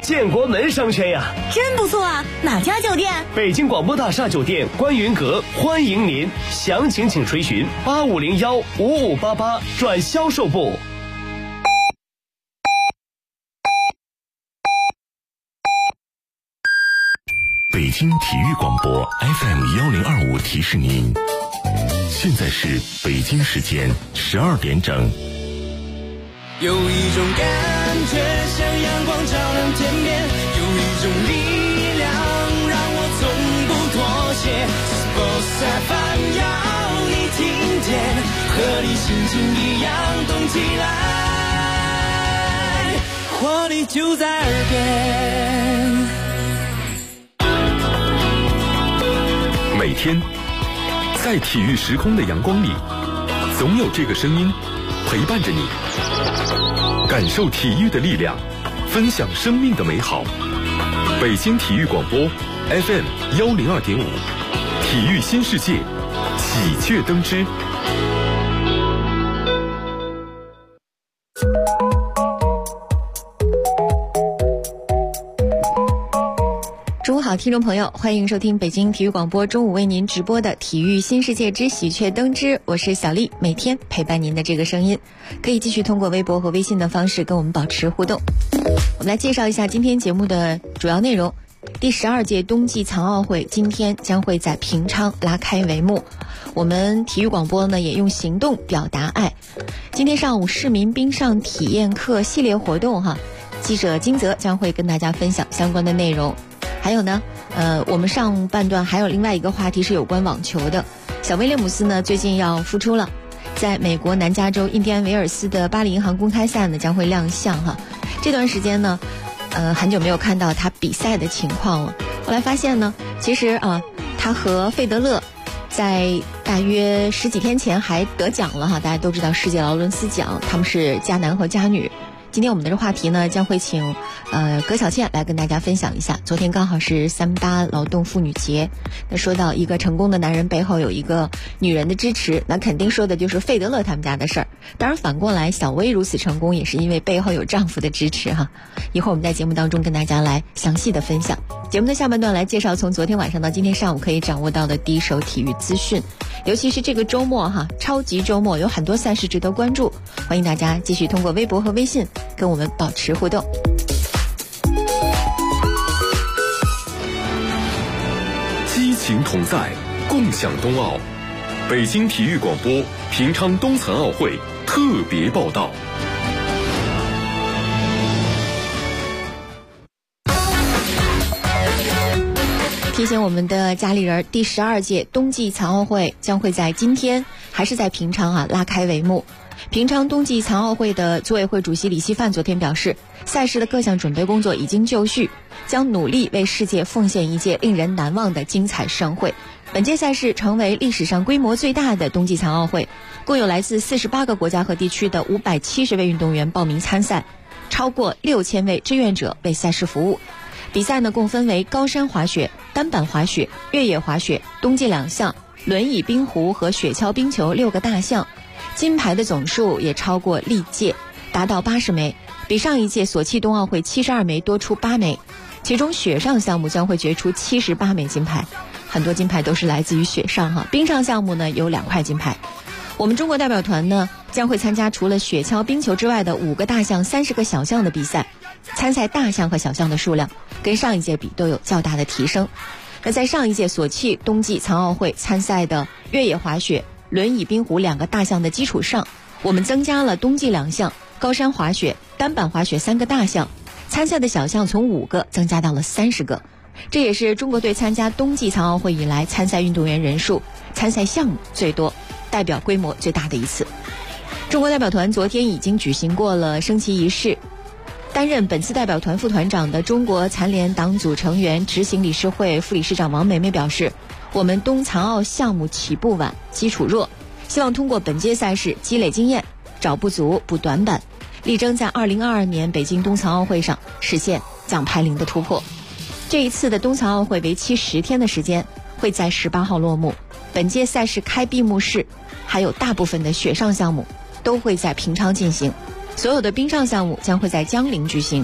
建国门商圈呀。 真不错啊，哪家酒店？ 北京广播大厦酒店观云阁欢迎您，详情请垂询85015588转销售部。 北京体育广播 FM1025提示您，现在是北京时间12点整。 有一种感觉像阳光照亮天边，有一种力量让我从不妥协。Sports FM 要你听见，和你心情一样动起来，活力就在耳边。 每天在体育时空的阳光里，总有这个声音陪伴着你，感受体育的力量，分享生命的美好。北京体育广播 FM102.5，体育新世界，喜鹊登枝。 中午好，听众朋友，欢迎收听北京体育广播中午为您直播的体育新世界之喜鹊登枝，我是小丽，每天陪伴您的这个声音，可以继续通过微博和微信的方式跟我们保持互动。我们来介绍一下今天节目的主要内容。第12届冬季残奥会今天将会在平昌拉开帷幕，我们体育广播呢也用行动表达爱。今天上午市民冰上体验课系列活动记者金泽将会跟大家分享相关的内容。还有呢，我们上半段还有另外一个话题是有关网球的。小威廉姆斯呢最近要复出了，在美国南加州印第安维尔斯的巴黎银行公开赛呢将会亮相这段时间呢，很久没有看到他比赛的情况了。后来发现呢，其实他和费德勒在大约10几天前还得奖了大家都知道世界劳伦斯奖，他们是佳男和佳女。今天我们的这话题呢，将会请葛小倩来跟大家分享一下。昨天刚好是3·8劳动妇女节，那说到一个成功的男人背后有一个女人的支持，那肯定说的就是费德勒他们家的事儿。当然反过来，小薇如此成功也是因为背后有丈夫的支持一会儿我们在节目当中跟大家来详细的分享。节目的下半段来介绍从昨天晚上到今天上午可以掌握到的第一手体育资讯，尤其是这个周末超级周末有很多赛事值得关注，欢迎大家继续通过微博和微信跟我们保持互动。 激情同在，共享冬奥。北京体育广播平昌冬残奥会特别报道。 提醒我们的家里人，第12届冬季残奥会将会在今天还是在平昌拉开帷幕。平昌冬季残奥会的组委会主席李希范昨天表示，赛事的各项准备工作已经就绪，将努力为世界奉献一届令人难忘的精彩盛会。本届赛事成为历史上规模最大的冬季残奥会，共有来自48个国家和地区的570位运动员报名参赛，超过6000位志愿者为赛事服务。比赛呢共分为高山滑雪、单板滑雪、越野滑雪、冬季2项、轮椅冰壶和雪橇冰球6个大项。金牌的总数也超过历届，达到80枚，比上一届索契冬奥会72枚多出8枚。其中雪上项目将会决出78枚金牌，很多金牌都是来自于雪上冰上项目呢有2块金牌。我们中国代表团呢将会参加除了雪橇冰球之外的5个大项、30个小项的比赛，参赛大项和小项的数量跟上一届比都有较大的提升。那在上一届索契冬季残奥会参赛的越野滑雪、轮椅冰壶2个大项的基础上，我们增加了冬季2项、高山滑雪、单板滑雪3个大项，参赛的小项从5个增加到了30个。这也是中国队参加冬季残奥会以来参赛运动员人数、参赛项目最多、代表规模最大的一次。中国代表团昨天已经举行过了升旗仪式，担任本次代表团副团长的中国残联党组成员、执行理事会副理事长王梅梅表示，我们冬残奥项目起步晚，基础弱，希望通过本届赛事积累经验，找不足补短板，力争在2022年北京冬残奥会上实现奖牌零的突破。这一次的冬残奥会为期10天的时间，会在18号落幕。本届赛事开闭幕式还有大部分的雪上项目都会在平昌进行，所有的冰上项目将会在江陵举行。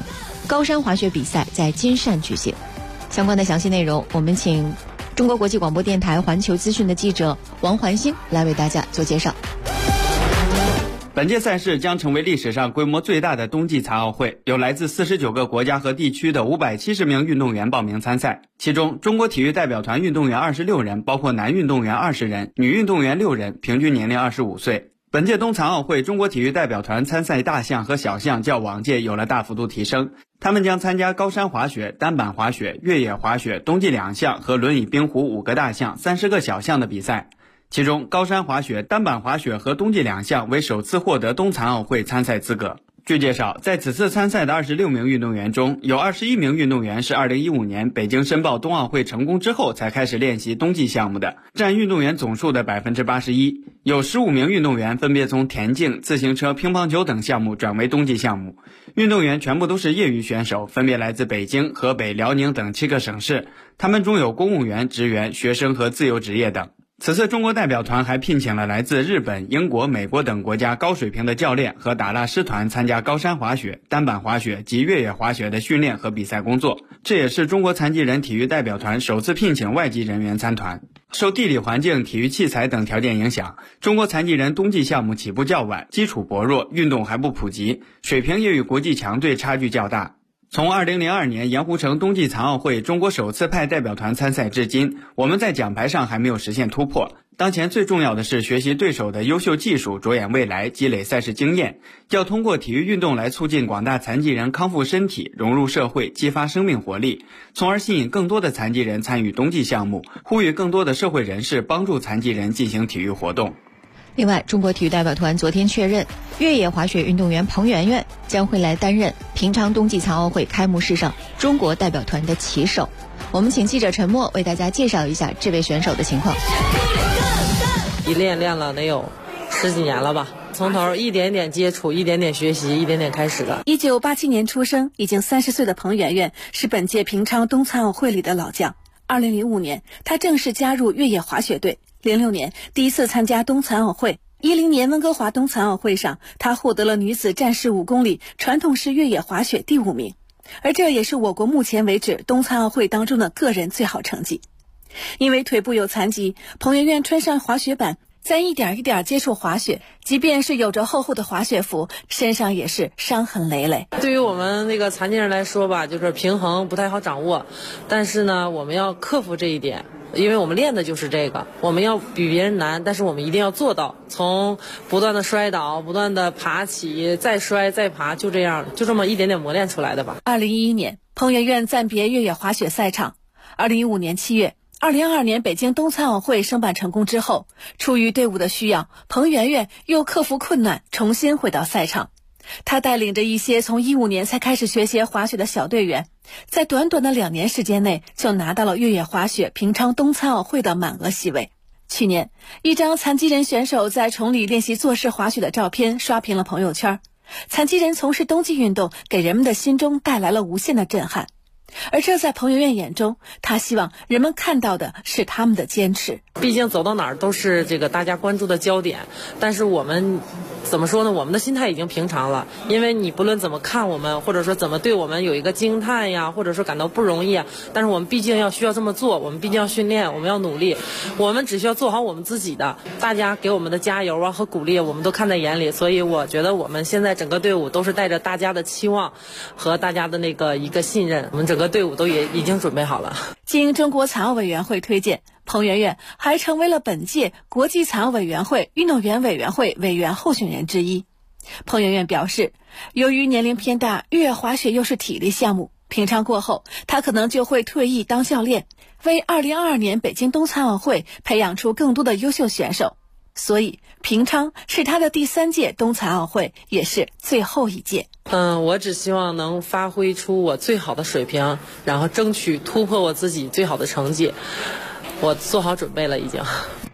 高山滑雪比赛在金山举行。相关的详细内容，我们请中国国际广播电台环球资讯的记者王环星来为大家做介绍。 本届赛事将成为历史上规模最大的冬季残奥会，有来自49个国家和地区的570名运动员报名参赛。其中，中国体育代表团运动员26人，包括男运动员20人、女运动员6人，平均年龄25岁。本届冬残奥会，中国体育代表团参赛大项和小项较往届有了大幅度提升。他们将参加高山滑雪、单板滑雪、越野滑雪、冬季2项和轮椅冰壶5个大项、30个小项的比赛。其中，高山滑雪、单板滑雪和冬季2项为首次获得冬残奥会参赛资格。据介绍，在此次参赛的26名运动员中，有21名运动员是2015年北京申报冬奥会成功之后才开始练习冬季项目的，占运动员总数的 81%。有15名运动员分别从田径、自行车、乒乓球等项目转为冬季项目。运动员全部都是业余选手，分别来自北京、河北、辽宁等7个省市，他们中有公务员、职员、学生和自由职业等。此次中国代表团还聘请了来自日本、英国、美国等国家高水平的教练和打蜡师团参加高山滑雪、单板滑雪及越野滑雪的训练和比赛工作。这也是中国残疾人体育代表团首次聘请外籍人员参团。受地理环境、体育器材等条件影响，中国残疾人冬季项目起步较晚，基础薄弱，运动还不普及，水平也与国际强队差距较大。从2002年盐湖城冬季残奥会中国首次派代表团参赛至今，我们在奖牌上还没有实现突破。当前最重要的是学习对手的优秀技术，着眼未来，积累赛事经验。要通过体育运动来促进广大残疾人康复身体，融入社会，激发生命活力，从而吸引更多的残疾人参与冬季项目，呼吁更多的社会人士帮助残疾人进行体育活动。 另外，中国体育代表团昨天确认，越野滑雪运动员彭媛媛将会来担任平昌冬季残奥会开幕式上中国代表团的旗手。我们请记者陈默为大家介绍一下这位选手的情况。 一练了得有10几年了吧，从头一点点接触，一点点学习，一点点开始的。 1987年出生，已经30岁的彭媛媛是本届平昌冬残奥会里的老将。2005年，她正式加入越野滑雪队。06年第一次参加冬残奥会，10年温哥华冬残奥会上，她获得了女子战士5公里传统式越野滑雪第5名，而这也是我国目前为止冬残奥会当中的个人最好成绩。因为腿部有残疾，彭媛媛穿上滑雪板，再一点一点接触滑雪，即便是有着厚厚的滑雪服，身上也是伤痕累累。 对于我们那个残疾人来说吧，就是平衡不太好掌握，但是呢，我们要克服这一点。因为我们练的就是这个，我们要比别人难，但是我们一定要做到，从不断的摔倒，不断的爬起，再摔再爬，就这样，就这么一点点磨练出来的吧。 2011年，彭媛媛暂别越野滑雪赛场。2015年7月，2022年北京冬残奥会申办成功之后，出于队伍的需要，彭媛媛又克服困难，重新回到赛场。他带领着一些从15年才开始学习滑雪的小队员，在短短的2年时间内就拿到了越野滑雪平昌冬残奥会的满额席位。去年，一张残疾人选手在崇礼练习坐式滑雪的照片刷屏了朋友圈。残疾人从事冬季运动，给人们的心中带来了无限的震撼。而这在彭媛媛眼中，她希望人们看到的是他们的坚持。 毕竟走到哪儿都是这个大家关注的焦点，但是我们怎么说呢？我们的心态已经平常了，因为你不论怎么看我们，或者说怎么对我们有一个惊叹呀，或者说感到不容易啊，但是我们毕竟需要这么做，我们毕竟要训练，我们要努力，我们只需要做好我们自己的。大家给我们的加油啊和鼓励，我们都看在眼里，所以我觉得我们现在整个队伍都是带着大家的期望和大家的那个一个信任，我们整个队伍都也已经准备好了。 经中国残奥委员会推荐，彭媛媛还成为了本届国际残奥委员会运动员委员会委员候选人之一。彭媛媛表示，由于年龄偏大，越野滑雪又是体力项目，平昌过后她可能就会退役当教练，为2022年北京冬残奥会培养出更多的优秀选手。所以平昌是她的第3届冬残奥会，也是最后一届。 我只希望能发挥出我最好的水平，然后争取突破我自己最好的成绩。我做好准备了已经。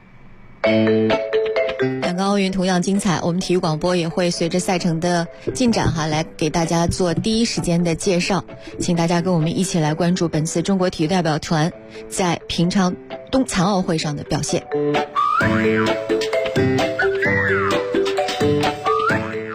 两个奥运同样精彩，我们体育广播也会随着赛程的进展来给大家做第一时间的介绍，请大家跟我们一起来关注本次中国体育代表团在平昌冬残奥会上的表现。今天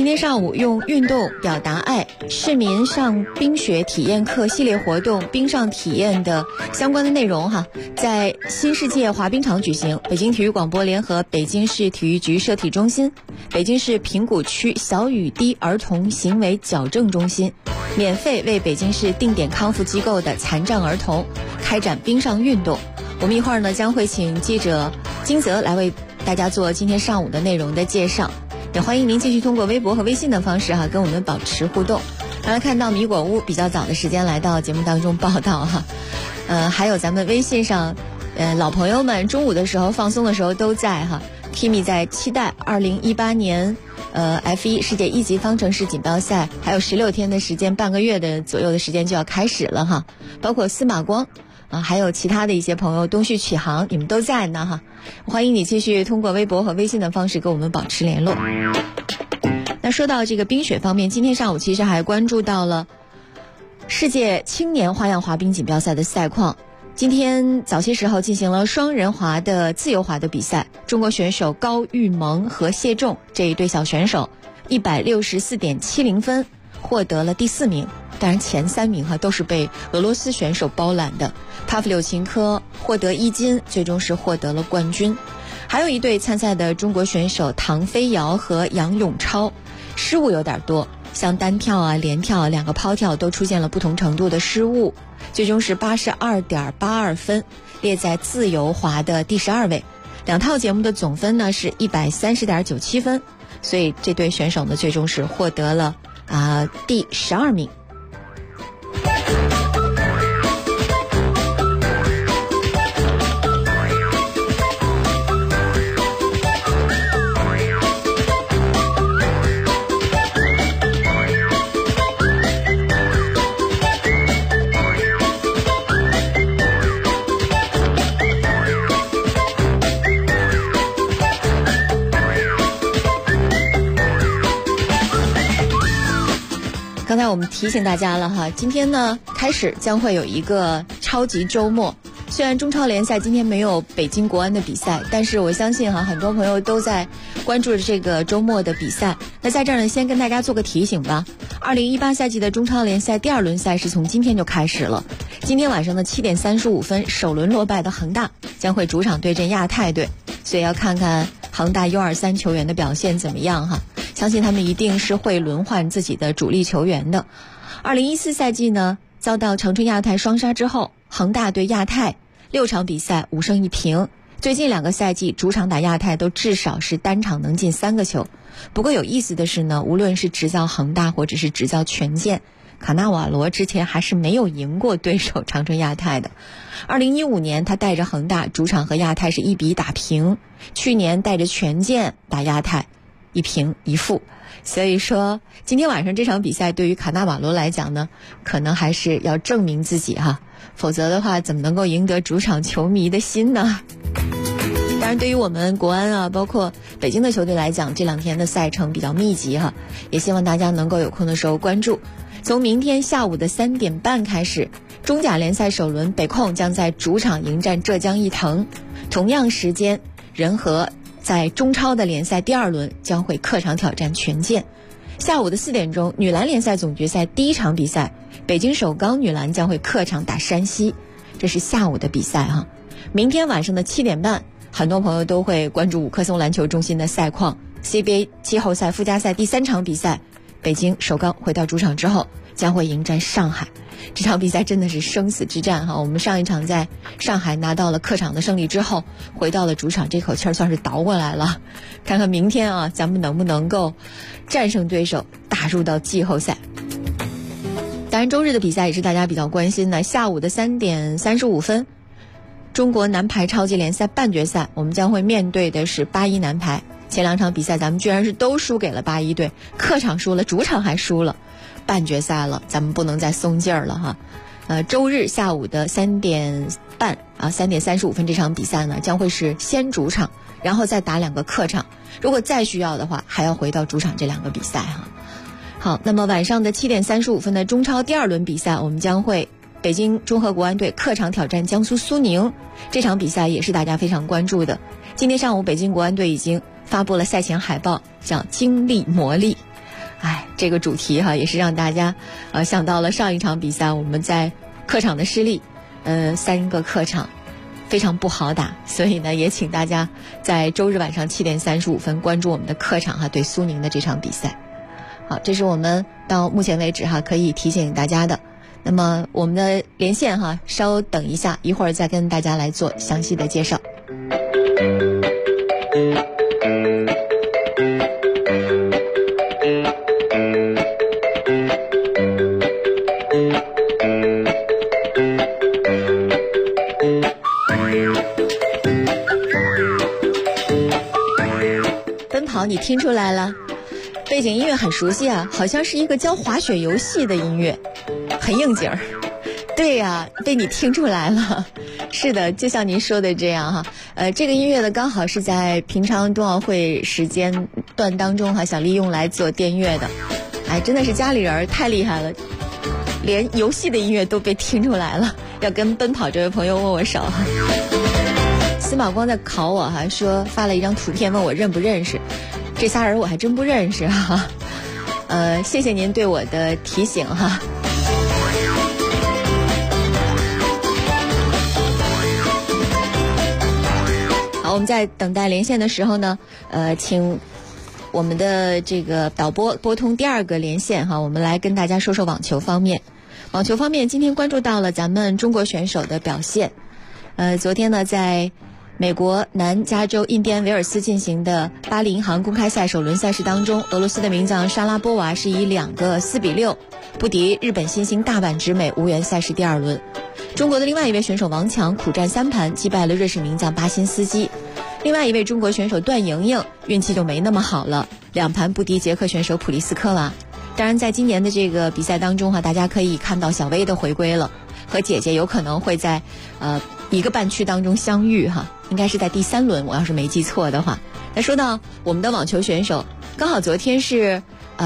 天上午用运动表达爱，市民上冰雪体验课系列活动冰上体验的相关的内容在新世界滑冰场举行。北京体育广播联合北京市体育局社体中心、北京市平谷区小雨滴儿童行为矫正中心免费为北京市定点康复机构的残障儿童开展冰上运动。我们一会儿呢将会请记者金泽来为大家做今天上午的内容的介绍，也欢迎您继续通过微博和微信的方式跟我们保持互动。刚才看到米果屋比较早的时间来到节目当中报道还有咱们微信上老朋友们中午的时候放松的时候都在Kimi 在期待2018年F1 世界一级方程式锦标赛还有16天的时间，半个月的左右的时间就要开始了包括司马光还有其他的一些朋友，东旭启航，你们都在呢欢迎你继续通过微博和微信的方式跟我们保持联络。那说到这个冰雪方面，今天上午其实还关注到了世界青年花样滑冰锦标赛的赛况。今天早些时候进行了双人滑的自由滑的比赛，中国选手高玉萌和谢仲这一对小选手 164.70 分获得了第4名，当然前3名都是被俄罗斯选手包揽的。帕夫柳琴科获得1金，最终是获得了冠军。还有一对参赛的中国选手唐飞瑶和杨永超失误有点多，像单跳连跳2个抛跳都出现了不同程度的失误，最终是 82.82 分，列在自由滑的第12位。2套节目的总分呢是 130.97 分，所以这对选手呢最终是获得了第12名。刚才我们提醒大家了今天呢开始将会有一个超级周末。虽然中超联赛今天没有北京国安的比赛，但是我相信很多朋友都在关注着这个周末的比赛。那在这儿呢先跟大家做个提醒吧，2018赛季的中超联赛第2轮赛事从今天就开始了。今天晚上的7点35分，首轮落败的恒大将会主场对阵亚太队，所以要看看恒大 U23 球员的表现怎么样相信他们一定是会轮换自己的主力球员的。2014赛季呢遭到长春亚泰双杀之后，恒大对亚太6场比赛5胜1平，最近2个赛季主场打亚太都至少是单场能进3个球。不过有意思的是呢，无论是执教恒大或者是执教权健，卡纳瓦罗之前还是没有赢过对手长春亚泰的。2015年他带着恒大主场和亚太是1比1打平，去年带着权健打亚太1平1负。所以说今天晚上这场比赛对于卡纳瓦罗来讲呢，可能还是要证明自己否则的话怎么能够赢得主场球迷的心呢？当然对于我们国安包括北京的球队来讲，这2天的赛程比较密集也希望大家能够有空的时候关注。从明天下午的3点半开始，中甲联赛首轮北控将在主场迎战浙江毅腾，同样时间人和在中超的联赛第2轮将会客场挑战权健。下午的4点钟，女篮联赛总决赛第1场比赛，北京首钢女篮将会客场打山西，这是下午的比赛明天晚上的7点半，很多朋友都会关注五棵松篮球中心的赛况。 CBA 季后赛附加赛第3场比赛，北京首钢回到主场之后将会迎战上海，这场比赛真的是生死之战我们上一场在上海拿到了客场的胜利之后，回到了主场，这口气算是倒过来了。看看明天咱们能不能够战胜对手，打入到季后赛。当然周日的比赛也是大家比较关心的，下午的3点35分，中国男排超级联赛半决赛，我们将会面对的是81男排。前2场比赛咱们居然是都输给了81队，客场输了，主场还输了，半决赛了，咱们不能再松劲儿了周日下午的3点半3点35分这场比赛呢，将会是先主场，然后再打2个客场，如果再需要的话还要回到主场这2个比赛好，那么晚上的7点35分的中超第2轮比赛，我们将会北京中赫国安队客场挑战江苏苏宁，这场比赛也是大家非常关注的。今天上午北京国安队已经发布了赛前海报，叫经历磨砺。 这个主题哈，也是让大家想到了上一场比赛我们在客场的失利，3个客场非常不好打，所以呢也请大家在周日晚上7点35分关注我们的客场哈对苏宁的这场比赛。好，这是我们到目前为止哈可以提醒大家的。那么我们的连线哈，稍等一下，一会儿再跟大家来做详细的介绍。奔跑你听出来了？背景音乐很熟悉啊，好像是一个教滑雪游戏的音乐，很应景儿。对呀，被你听出来了。是的，就像您说的这样哈。这个音乐呢，刚好是在平昌冬奥会时间段当中哈，小丽用来做电乐的。哎，真的是家里人太厉害了，连游戏的音乐都被听出来了。要跟奔跑这位朋友握握手哈。司马光在考我哈，说发了一张图片问我认不认识。这仨人我还真不认识哈，谢谢您对我的提醒哈。好，我们在等待连线的时候呢，请我们的这个导播拨通第2个连线哈，我们来跟大家说说网球方面。网球方面，今天关注到了咱们中国选手的表现。昨天呢，在美国南加州印第安维尔斯进行的巴黎银行公开赛首轮赛事当中，俄罗斯的名将莎拉波娃是以2个4比6不敌日本新星大阪直美，无缘赛事第2轮。中国的另外一位选手王强苦战3盘击败了瑞士名将巴辛斯基。另外一位中国选手段莹莹运气就没那么好了，2盘不敌捷克选手普利斯科娃。当然在今年的这个比赛当中大家可以看到小薇的回归了，和姐姐有可能会在一个半区当中相遇哈，应该是在第3轮，我要是没记错的话。那说到我们的网球选手，刚好昨天是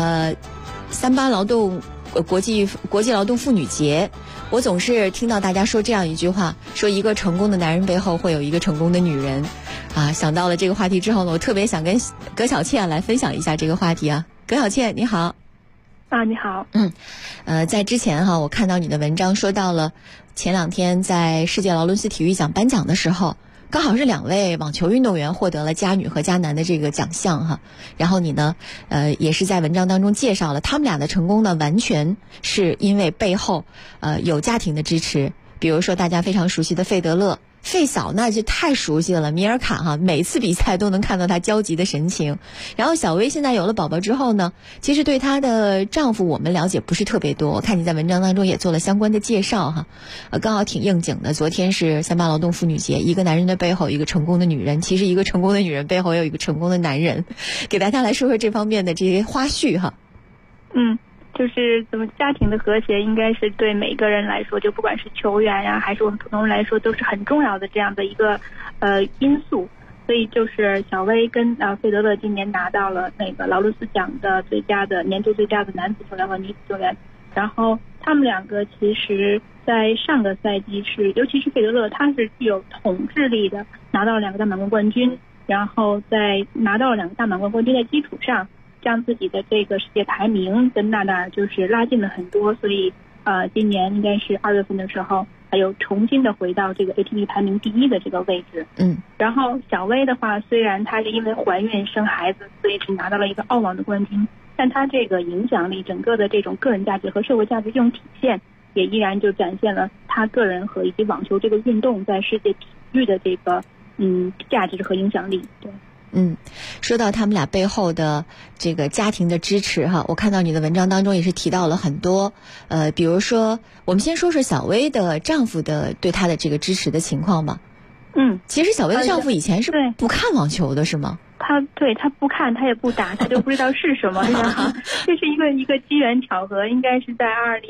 38劳动国际劳动妇女节，我总是听到大家说这样一句话，说一个成功的男人背后会有一个成功的女人啊。想到了这个话题之后呢，我特别想跟葛小倩来分享一下这个话题啊。葛小倩你好。 你好。 在之前哈，我看到你的文章说到了前2天在世界劳伦斯体育奖颁奖的时候，刚好是2位网球运动员获得了家女和家男的这个奖项哈。然后你呢，也是在文章当中介绍了他们俩的成功呢，完全是因为背后有家庭的支持。比如说大家非常熟悉的费德勒。费嫂那就太熟悉了，米尔卡哈，每次比赛都能看到她焦急的神情。然后小薇现在有了宝宝之后呢，其实对她的丈夫我们了解不是特别多，我看你在文章当中也做了相关的介绍哈，刚好挺应景的。昨天是38劳动妇女节，一个男人的背后一个成功的女人，其实一个成功的女人背后有一个成功的男人，给大家来说说这方面的这些花絮哈。 就是怎么家庭的和谐应该是对每个人来说，就不管是球员呀还是我们普通人来说都是很重要的这样的一个因素。所以就是小薇跟费德勒今年拿到了那个劳伦斯奖的年度最佳的男子球员和女子球员。然后他们2个其实在上个赛季尤其是费德勒，他是具有统治力的，拿到了2个大满贯冠军，然后在拿到了2个大满贯冠军的基础上，将自己的这个世界排名跟纳达尔就是拉近了很多。所以今年应该是2月份的时候，还有重新的回到这个 ATP 排名第1的这个位置。然后小薇的话，虽然她是因为怀孕生孩子，所以是拿到了一个澳网的冠军，但她这个影响力，整个的这种个人价值和社会价值这种体现，也依然就展现了她个人和以及网球这个运动在世界体育的这个价值和影响力。对。 说到他们俩背后的这个家庭的支持哈，我看到你的文章当中也是提到了很多，比如说我们先说说小薇的丈夫的对她的这个支持的情况吧。其实小薇的丈夫以前是不看网球的是吗？ 他不看，他也不打，他就不知道是什么。这是一个机缘巧合，应该是在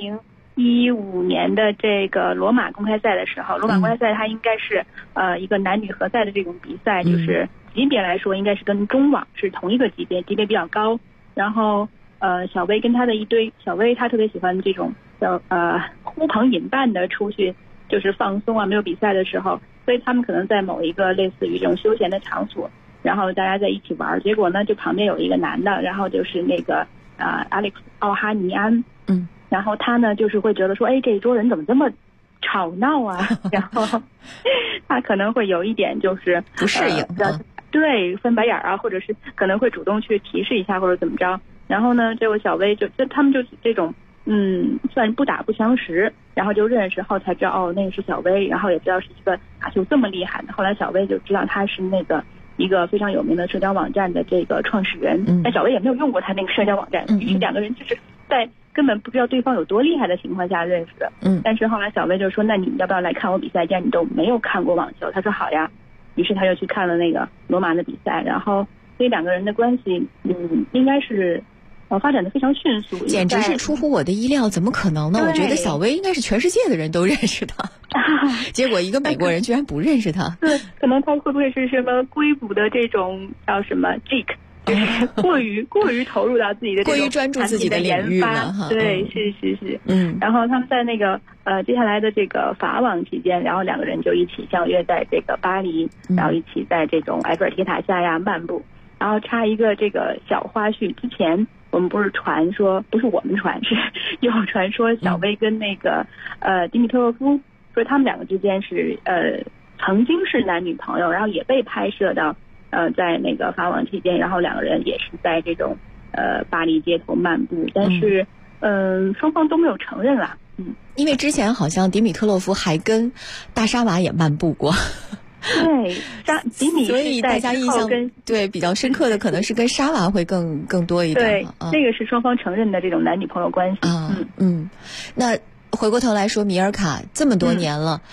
2015年的这个罗马公开赛的时候，罗马公开赛它应该是一个男女合赛的这种比赛，就是级别来说应该是跟中网是同一个级别比较高。然后小薇跟她的小薇她特别喜欢这种呼朋引伴的出去就是放松啊，没有比赛的时候，所以他们可能在某一个类似于这种休闲的场所，然后大家在一起玩，结果呢就旁边有一个男的，然后就是那个 Alex 奥哈尼安，然后他呢就是会觉得说，哎，这一桌人怎么这么吵闹啊？然后他可能会有一点就是不适应， 对，翻白眼啊，或者是可能会主动去提示一下或者怎么着。然后呢，这位小薇就他们就这种算是不打不相识，然后就认识后才知道哦，那个是小薇，然后也知道是一个打球这么厉害的。后来小薇就知道他是那个一个非常有名的社交网站的这个创始人，但小薇也没有用过他那个社交网站，于是两个人就是在根本不知道对方有多厉害的情况下认识的。但是后来小薇就说，那你要不要来看我比赛？既然你都没有看过网球，他说好呀。于是他就去看了那个罗马的比赛，然后所以两个人的关系应该是发展的非常迅速， 简直是出乎我的意料，怎么可能呢？我觉得小薇应该是全世界的人都认识他，结果一个美国人居然不认识他。 对，可能他会不会是什么硅谷的这种叫什么 geek， 就是过于投入到自己的这种过于专注自己的领域了哈。 对，是。然后他们在那个接下来的这个法网期间，然后两个人就一起相约在这个巴黎，然后一起在这种埃菲尔铁塔下呀漫步。然后插一个这个小花絮，之前我们不是传说，不是我们传，是有传说小薇跟那个迪米特洛夫说他们两个之间是曾经是男女朋友，然后也被拍摄到在那个法网期间，然后两个人也是在这种巴黎街头漫步，但是双方都没有承认啦。 因为之前好像迪米特洛夫还跟大沙瓦也漫步过。 对，迪米， 所以大家印象对比较深刻的可能是跟沙娃会更多一点。 对，这个是双方承认的这种男女朋友关系。 那回过头来说，米尔卡这么多年了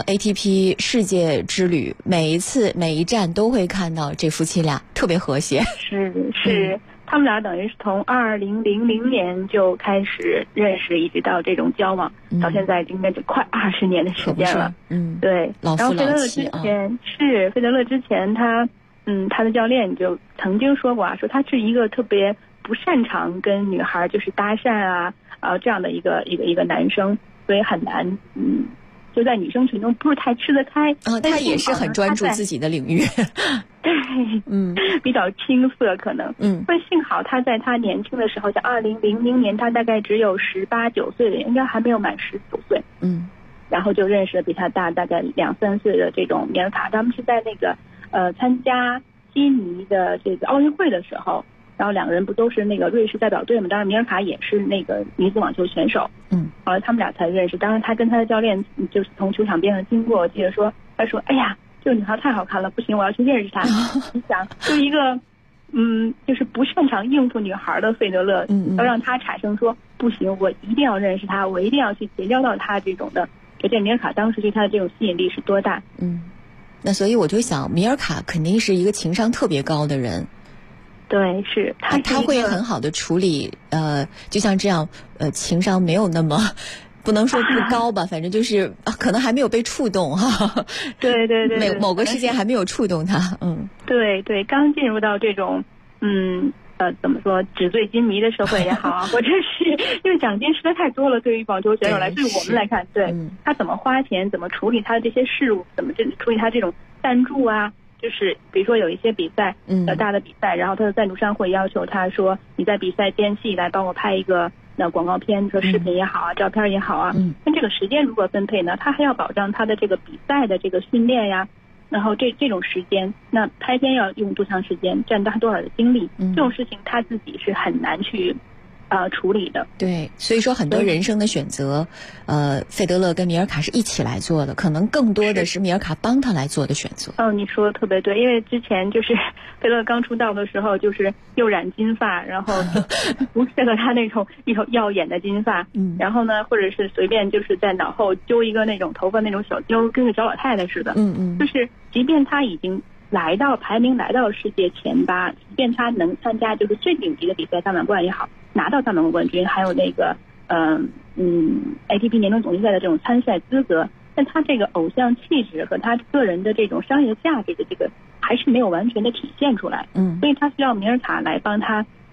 ，ATP 世界之旅，每一站都会看到这夫妻俩特别和谐。 是。他们俩等于是从2000年就开始认识，一直到这种交往，到现在应该就快20年的时间了。对。 老夫老妻啊。费德勒之前他的教练就曾经说过啊，说他是一个特别不擅长跟女孩就是搭讪这样的一个男生，所以很难就在女生群中不是太吃得开。 他也是很专注自己的领域。 对，比较青涩可能。所以幸好他在他年轻的时候，像2000年，他大概只有18、19岁的，应该还没有满19岁。然后就认识了比他大概2-3岁的这种米尔卡，他们是在那个参加悉尼的这个奥运会的时候，然后两个人不都是那个瑞士代表队嘛？当然米尔卡也是那个女子网球选手。后来他们俩才认识。当然他跟他的教练就是从球场边上经过，我记得说他说，哎呀，这个女孩太好看了，不行，我要去认识她。你想，就一个就是不擅长应付女孩的费德勒，要让她产生说不行，我一定要认识她，我一定要去结交到她这种的，可见米尔卡当时对她的这种吸引力是多大。 那所以我就想，米尔卡肯定是一个情商特别高的人。 对，是他会很好的处理就像这样情商没有那么不能说不高吧，反正就是可能还没有被触动哈。 对， 某个事件还没有触动他。 对，刚进入到这种怎么说纸醉金迷的社会也好或者是因为奖金实在太多了，对于网球选手来，对于我们来看，对他怎么花钱，怎么处理他的这些事务，怎么处理他这种赞助啊。就是比如说有一些比赛大的比赛，然后他的赞助商会要求他说，你在比赛间隙来帮我拍一个广告片，说视频也好照片也好那这个时间如何分配呢？他还要保障他的这个比赛的这个训练呀，然后这种时间，那拍片要用多长时间，占他多少的精力，这种事情他自己是很难去处理的。 对，所以说很多人生的选择费德勒跟米尔卡是一起来做的，可能更多的是米尔卡帮他来做的选择。 你说的特别对，因为之前就是费德勒刚出道的时候，就是又染金发，然后不适合他那种一头耀眼的金发，然后呢或者是随便就是在脑后揪一个那种头发那种小揪，跟个小老太太似的。就是即便他已经排名来到世界前8，即便他能参加就是最顶级的比赛，大满贯也好，拿到大满贯冠军，还有那个ATP 年终总决赛的这种参赛资格，但他这个偶像气质和他个人的这种商业价值的这个还是没有完全的体现出来。所以他需要米尔卡来帮他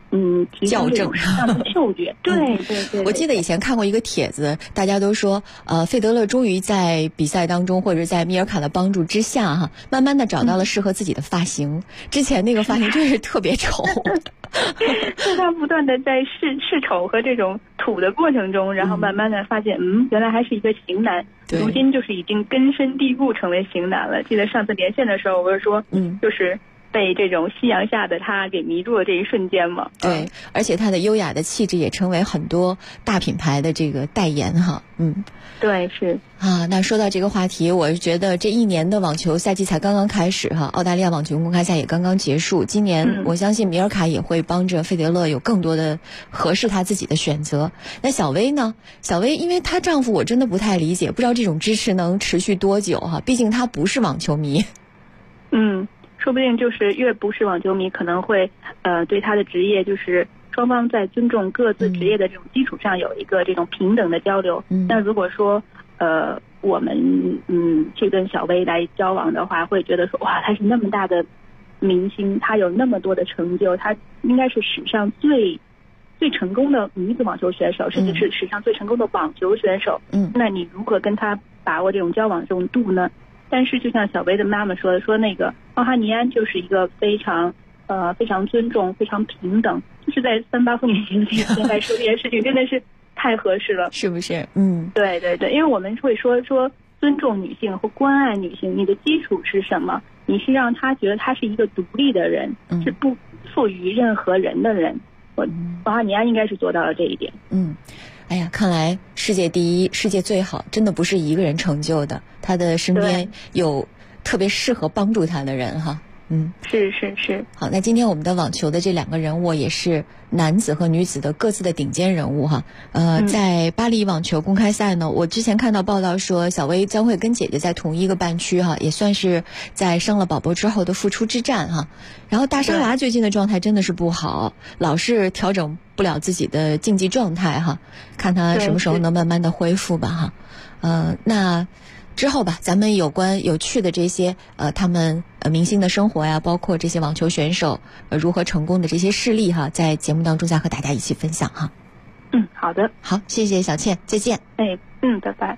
提升这种适当的嗅觉。对对对。 我记得以前看过一个帖子，大家都说，费德勒终于在比赛当中或者在米尔卡的帮助之下哈，慢慢的找到了适合自己的发型。之前那个发型真是特别丑。 是他不断的在试丑和这种土的过程中，然后慢慢的发现，原来还是一个型男。如今就是已经根深蒂固成为型男了。记得上次连线的时候，我就说，就是被这种夕阳下的他给迷住了这一瞬间嘛。 对，而且他的优雅的气质也成为很多大品牌的这个代言哈。 对，是啊。那说到这个话题，我是觉得这一年的网球赛季才刚刚开始哈，澳大利亚网球公开赛也刚刚结束。今年我相信米尔卡也会帮着费德勒有更多的合适他自己的选择。那小薇呢？小薇因为她丈夫我真的不太理解，不知道这种支持能持续多久哈？毕竟她不是网球迷。 说不定就是越不是网球迷，可能会对他的职业就是双方在尊重各自职业的这种基础上有一个这种平等的交流。那如果说我们去跟小薇来交往的话，会觉得说哇，她是那么大的明星，她有那么多的成就，她应该是史上最成功的女子网球选手，甚至是史上最成功的网球选手。那你如何跟她把握这种交往这种度呢？但是就像小薇的妈妈说的，说那个奥哈尼安就是一个非常尊重、非常平等，就是在38妇女节前来说这件事情真的是太合适了， 是不是？ 对对对，因为我们会说尊重女性和关爱女性，你的基础是什么？你是让她觉得她是一个独立的人，是不赋予任何人的人。奥哈尼安应该是做到了这一点。 哎呀，看来世界第一、世界最好，真的不是一个人成就的，他的身边有特别适合帮助他的人哈。 是。 好，那今天我们的网球的这两个人物也是男子和女子的各自的顶尖人物哈。在巴黎网球公开赛呢，我之前看到报道说，小薇将会跟姐姐在同一个半区哈，也算是在生了宝宝之后的复出之战哈。然后大沙娃最近的状态真的是不好，老是调整不了自己的竞技状态哈，看他什么时候能慢慢的恢复吧哈。那之后吧，咱们有关有趣的这些他们明星的生活呀，包括这些网球选手如何成功的这些事例哈，在节目当中再和大家一起分享哈。 好的， 好，谢谢小倩，再见。 拜拜。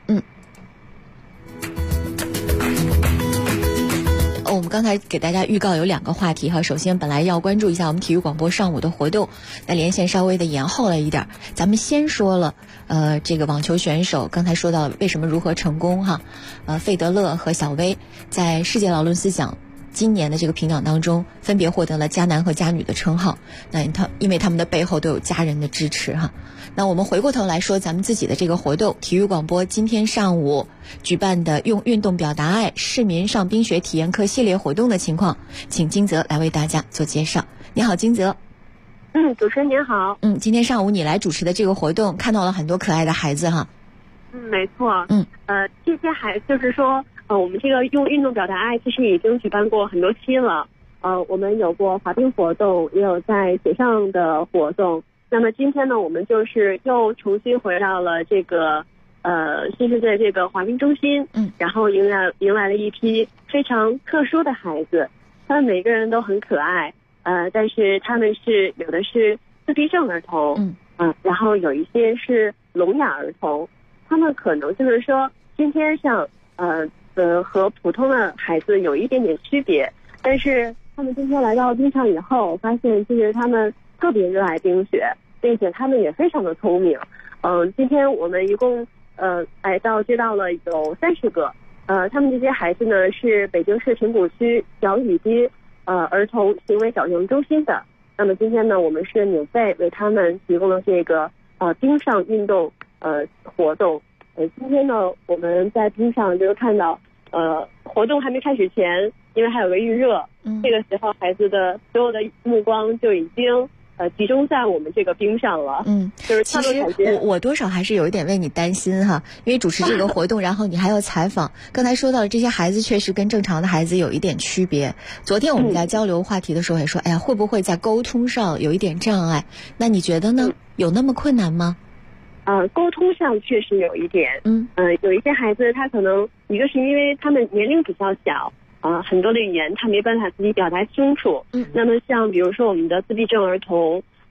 我们刚才给大家预告有2个话题哈，首先本来要关注一下我们体育广播上午的活动，那连线稍微的延后了一点，咱们先说了这个网球选手，刚才说到为什么如何成功哈，费德勒和小薇在世界劳伦斯奖今年的这个评奖当中分别获得了佳男和佳女的称号，那因为他们的背后都有家人的支持哈。那我们回过头来说咱们自己的这个活动，体育广播今天上午举办的用运动表达爱市民上冰雪体验课系列活动的情况，请金泽来为大家做介绍。你好，金泽。 主持人您好。 今天上午你来主持的这个活动，看到了很多可爱的孩子哈。 没错。这些孩子就是说我们这个用运动表达爱其实已经举办过很多期了。我们有过滑冰活动，也有在雪上的活动。那么今天呢，我们就是又重新回到了这个新世界这个滑冰中心，然后迎来了一批非常特殊的孩子，他们每个人都很可爱，但是他们有的是自闭症儿童，然后有一些是聋哑儿童，他们可能就是说先天上和普通的孩子有一点点区别，但是他们今天来到冰上以后，我发现其实他们特别热爱冰雪，并且他们也非常的聪明。今天我们一共接到了有30个，他们这些孩子呢是北京市平谷区小雨滴儿童行为矫正中心的。那么今天呢，我们是免费为他们提供了这个冰上运动活动。今天呢，我们在冰上就是看到活动还没开始前，因为还有个预热，这个时候孩子的所有的目光就已经集中在我们这个冰上了。就是其实我多少还是有一点为你担心哈，因为主持这个活动然后你还要采访，刚才说到了这些孩子确实跟正常的孩子有一点区别。昨天我们在交流话题的时候也说，哎呀，会不会在沟通上有一点障碍？那你觉得呢？有那么困难吗？ 沟通上确实有一点。有一些孩子他可能一个是因为他们年龄比较小，很多的语言他没办法自己表达清楚。那么像比如说我们的自闭症儿童，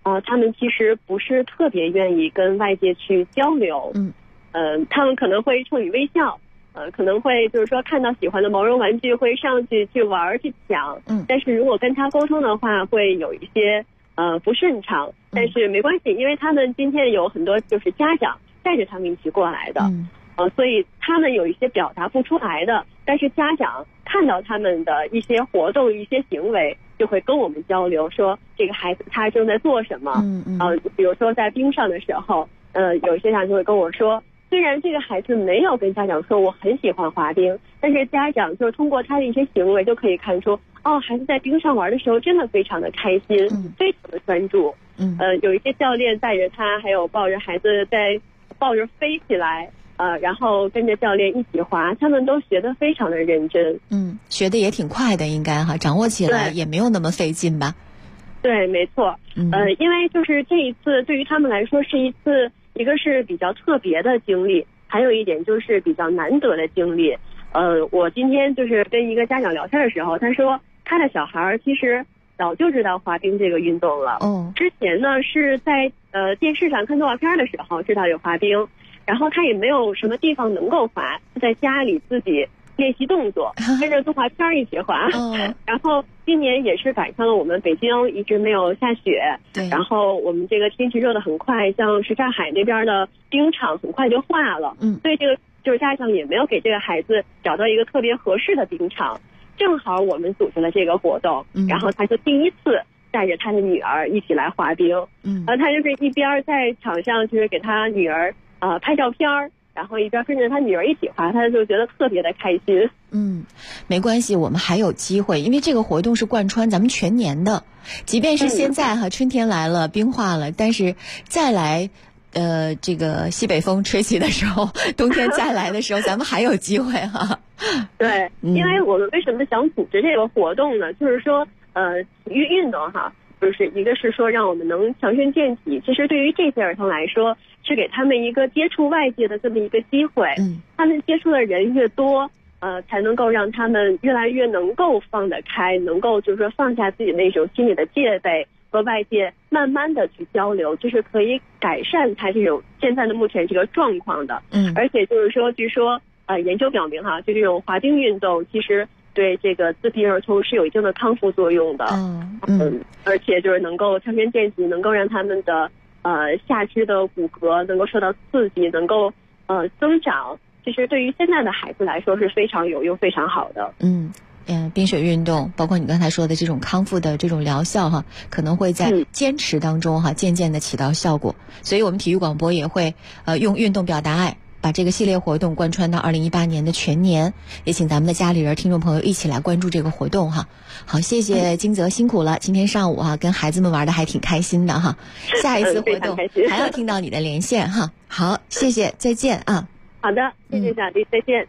他们其实不是特别愿意跟外界去交流。他们可能会冲你微笑，可能会就是说看到喜欢的毛绒玩具会上去玩去抢。但是如果跟他沟通的话，会有一些不顺畅。但是没关系，因为他们今天有很多就是家长带着他们一起过来的。所以他们有一些表达不出来的，但是家长看到他们的一些活动、一些行为，就会跟我们交流，说这个孩子他正在做什么。比如说在冰上的时候，有些家长就会跟我说，虽然这个孩子没有跟家长说我很喜欢滑冰，但是家长就是通过他的一些行为就可以看出，孩子在冰上玩的时候真的非常的开心，非常的专注。有一些教练带着他，还有抱着孩子在抱着飞起来。然后跟着教练一起滑，他们都学得非常的认真。 学得也挺快的，应该哈，掌握起来也没有那么费劲吧？ 对，没错。因为就是这一次对于他们来说是一个是比较特别的经历，还有一点就是比较难得的经历。我今天就是跟一个家长聊天的时候，他说他的小孩其实早就知道滑冰这个运动了。之前呢是在电视上看动画片的时候知道有滑冰。然后他也没有什么地方能够滑，在家里自己练习动作，跟着动画片一起滑。然后今年也是赶上了我们北京一直没有下雪，然后我们这个天气热得很快，像什刹海那边的冰场很快就化了。所以这个就是家长也没有给这个孩子找到一个特别合适的冰场，正好我们组织了这个活动，然后他就第一次带着他的女儿一起来滑冰。他就是一边在场上就是给他女儿拍照片，然后一边跟着他女儿一起滑，他就觉得特别的开心。 没关系，我们还有机会，因为这个活动是贯穿咱们全年的，即便是现在春天来了，冰化了，但是再来这个西北风吹起的时候，冬天再来的时候，咱们还有机会哈。 对，因为我们为什么想组织这个活动呢？就是说体育运动哈，就是一个是说让我们能强身健体，其实对于这些儿童来说是给他们一个接触外界的这么一个机会。他们接触的人越多，才能够让他们越来越能够放得开，能够就是说放下自己那种心理的戒备，和外界慢慢的去交流，就是可以改善他这种现在的目前这个状况的。而且就是说据说研究表明哈，就这种滑冰运动其实对这个自闭儿童是有一定的康复作用的。而且就是能够强身健体，能够让他们的下肢的骨骼能够受到刺激，能够增长，其实对于现在的孩子来说是非常有用、非常好的。 冰雪运动包括你刚才说的这种康复的这种疗效哈，可能会在坚持当中哈渐渐的起到效果。所以我们体育广播也会用运动表达爱，把这个系列活动贯穿到2018年的全年，也请咱们的家里人听众朋友一起来关注这个活动哈。好，谢谢金泽辛苦了，今天上午跟孩子们玩的还挺开心的哈。下一次活动还要听到你的连线哈。好，谢谢，再见啊。 好的，谢谢小丽，再见。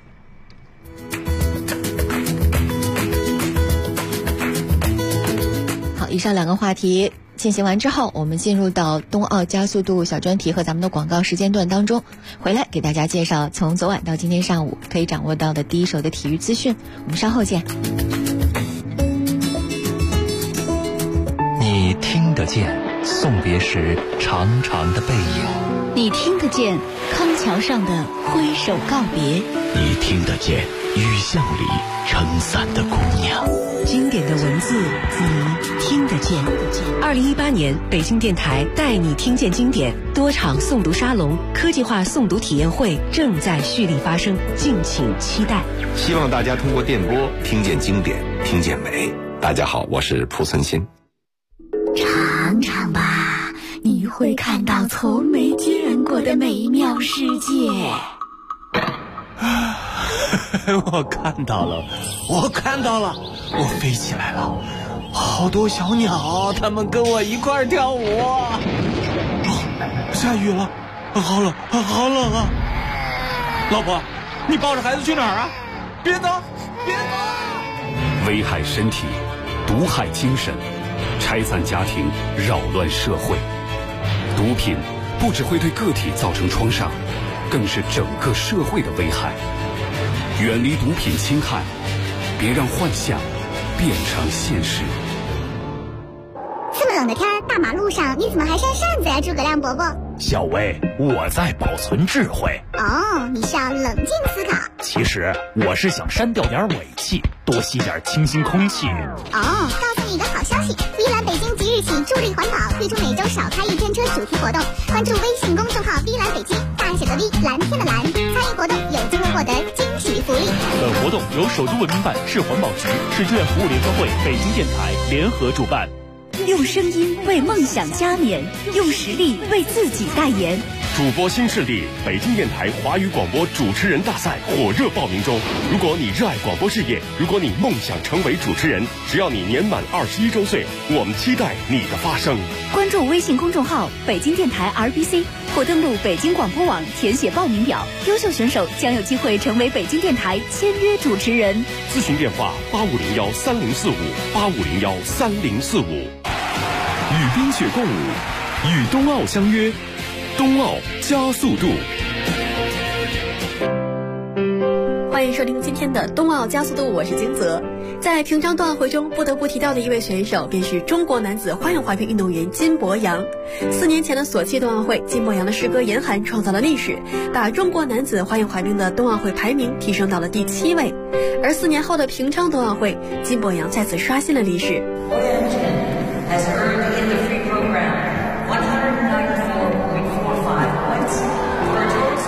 好，以上两个话题进行完之后，我们进入到冬奥加速度小专题和咱们的广告时间段当中，回来给大家介绍从昨晚到今天上午可以掌握到的第一手的体育资讯。我们稍后见。 你听得见送别时长长的背影， 你听得见康桥上的挥手告别， 你听得见雨巷里撑伞的姑娘。 经典的文字你听得见。 2018年北京电台带你听见经典多场诵读沙龙、科技化诵读体验会正在蓄力发生，敬请期待。 希望大家通过电波听见经典，听见美。大家好，我是蒲存昕。 尝尝吧，你会看到从没见过的美妙世界。 我看到了，我飞起来了，好多小鸟，它们跟我一块跳舞。下雨了，好冷啊！老婆，你抱着孩子去哪儿啊？别走！ 危害身体，毒害精神，拆散家庭，扰乱社会。毒品不只会对个体造成创伤，更是整个社会的危害。远离毒品侵害，别让幻想变成现实。 这么冷冷的天，大马路上你怎么还扇扇子呀，诸葛亮伯伯？ 小薇，我在保存智慧。 哦，你是要冷静思考。 其实我是想删掉点尾气，多吸点清新空气。 哦，告诉你一个好消息，碧蓝北京即日起助力环保，推出每周少开一天车主题活动，关注微信公众号碧蓝北京，大写的 V， 蓝天的蓝，参与活动有机会获得惊喜福利。 本活动由首都文明办、市环保局、市志愿服务联合会、北京电台联合主办。 用声音为梦想加冕，用实力为自己代言。 主播新势力北京电台华语广播主持人大赛火热报名中。如果你热爱广播事业，如果你梦想成为主持人，只要你年满21周岁，我们期待你的发声。 关注微信公众号北京电台 RBC 或登录北京广播网填写报名表，优秀选手将有机会成为北京电台签约主持人。 咨询电话8501304585013045。 与冰雪共舞，与冬奥相约，冬奥加速度。 欢迎收听今天的冬奥加速度，我是金泽。在平昌冬奥会中不得不提到的一位选手便是中国男子花样滑冰运动员金博洋。4年前的索契冬奥会，金博洋的师哥严寒创造了历史，把中国男子花样滑冰的冬奥会排名提升到了第7位。而4年后的平昌冬奥会，金博洋再次刷新了历史。 has earned in the free program 194.45 points for a total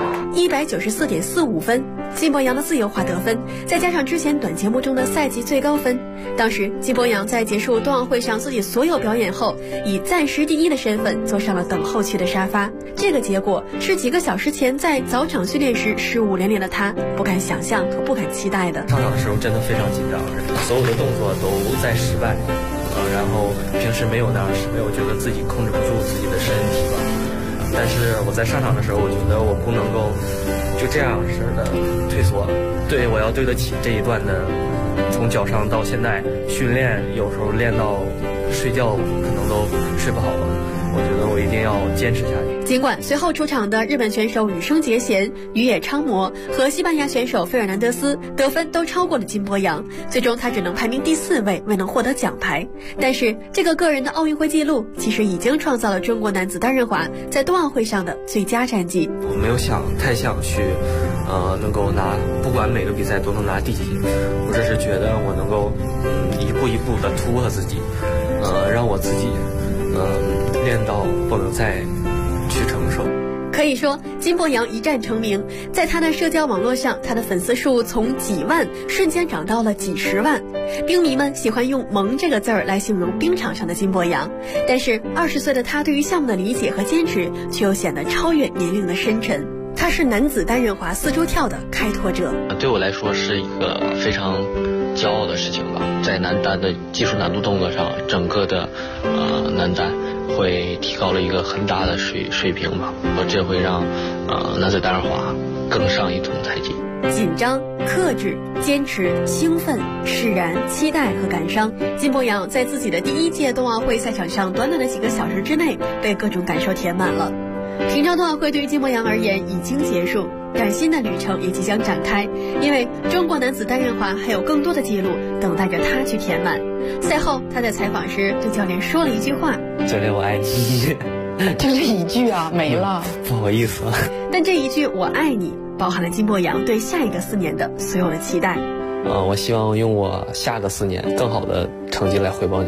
score 194.45分。金博洋的自由滑得分，再加上之前短节目中的赛季最高分，当时金博洋在结束冬奥会上自己所有表演后，以暂时第1的身份坐上了等候区的沙发。这个结果是几个小时前在早场训练时失误连连的他不敢想象和不敢期待的。 上场的时候真的非常紧张，所有的动作都在失败。然后平时没有那样失败，我觉得自己控制不住自己的身体吧。但是我在上场的时候，我觉得我不能够就这样式的退缩，对，我要对得起这一段的从脚上到现在训练，有时候练到睡觉可能都睡不好了。我觉得我一定要坚持下去。 尽管随后出场的日本选手羽生结弦、宇野昌磨和西班牙选手费尔南德斯得分都超过了金博洋，最终他只能排名第4位，未能获得奖牌。但是这个个人的奥运会纪录其实已经创造了中国男子单人滑在冬奥会上的最佳战绩。 我没有太想去能够拿，不管每个比赛都能拿第几，我只是觉得我能够一步一步的突破自己，让我自己练到不能再去承受。 可以说金博洋一战成名，在他的社交网络上，他的粉丝数从几万瞬间涨到了几10万。冰迷们喜欢用萌这个字儿来形容冰场上的金博洋，但是20岁的他对于项目的理解和坚持却又显得超越年龄的深沉。他是男子单人滑4周跳的开拓者。 对我来说是一个非常骄傲的事情吧。在男单的技术难度动作上，整个的男单会提高了一个很大的水平吧，这会让男子单人滑更上一层台阶。 紧张、克制、坚持、兴奋、释然、期待和感伤，金博洋在自己的第1届冬奥会赛场上短短的几个小时之内被各种感受填满了。平昌冬奥会对于金博洋而言已经结束，但新的旅程也即将展开，因为中国男子单人滑还有更多的记录等待着他去填满。赛后他在采访时对教练说了一句话： 教练我爱你。 就这一句啊，没了， 不好意思。 但这一句我爱你包含了金博洋对下一个4年的所有的期待。 我希望用我下个4年更好的成绩来回报你。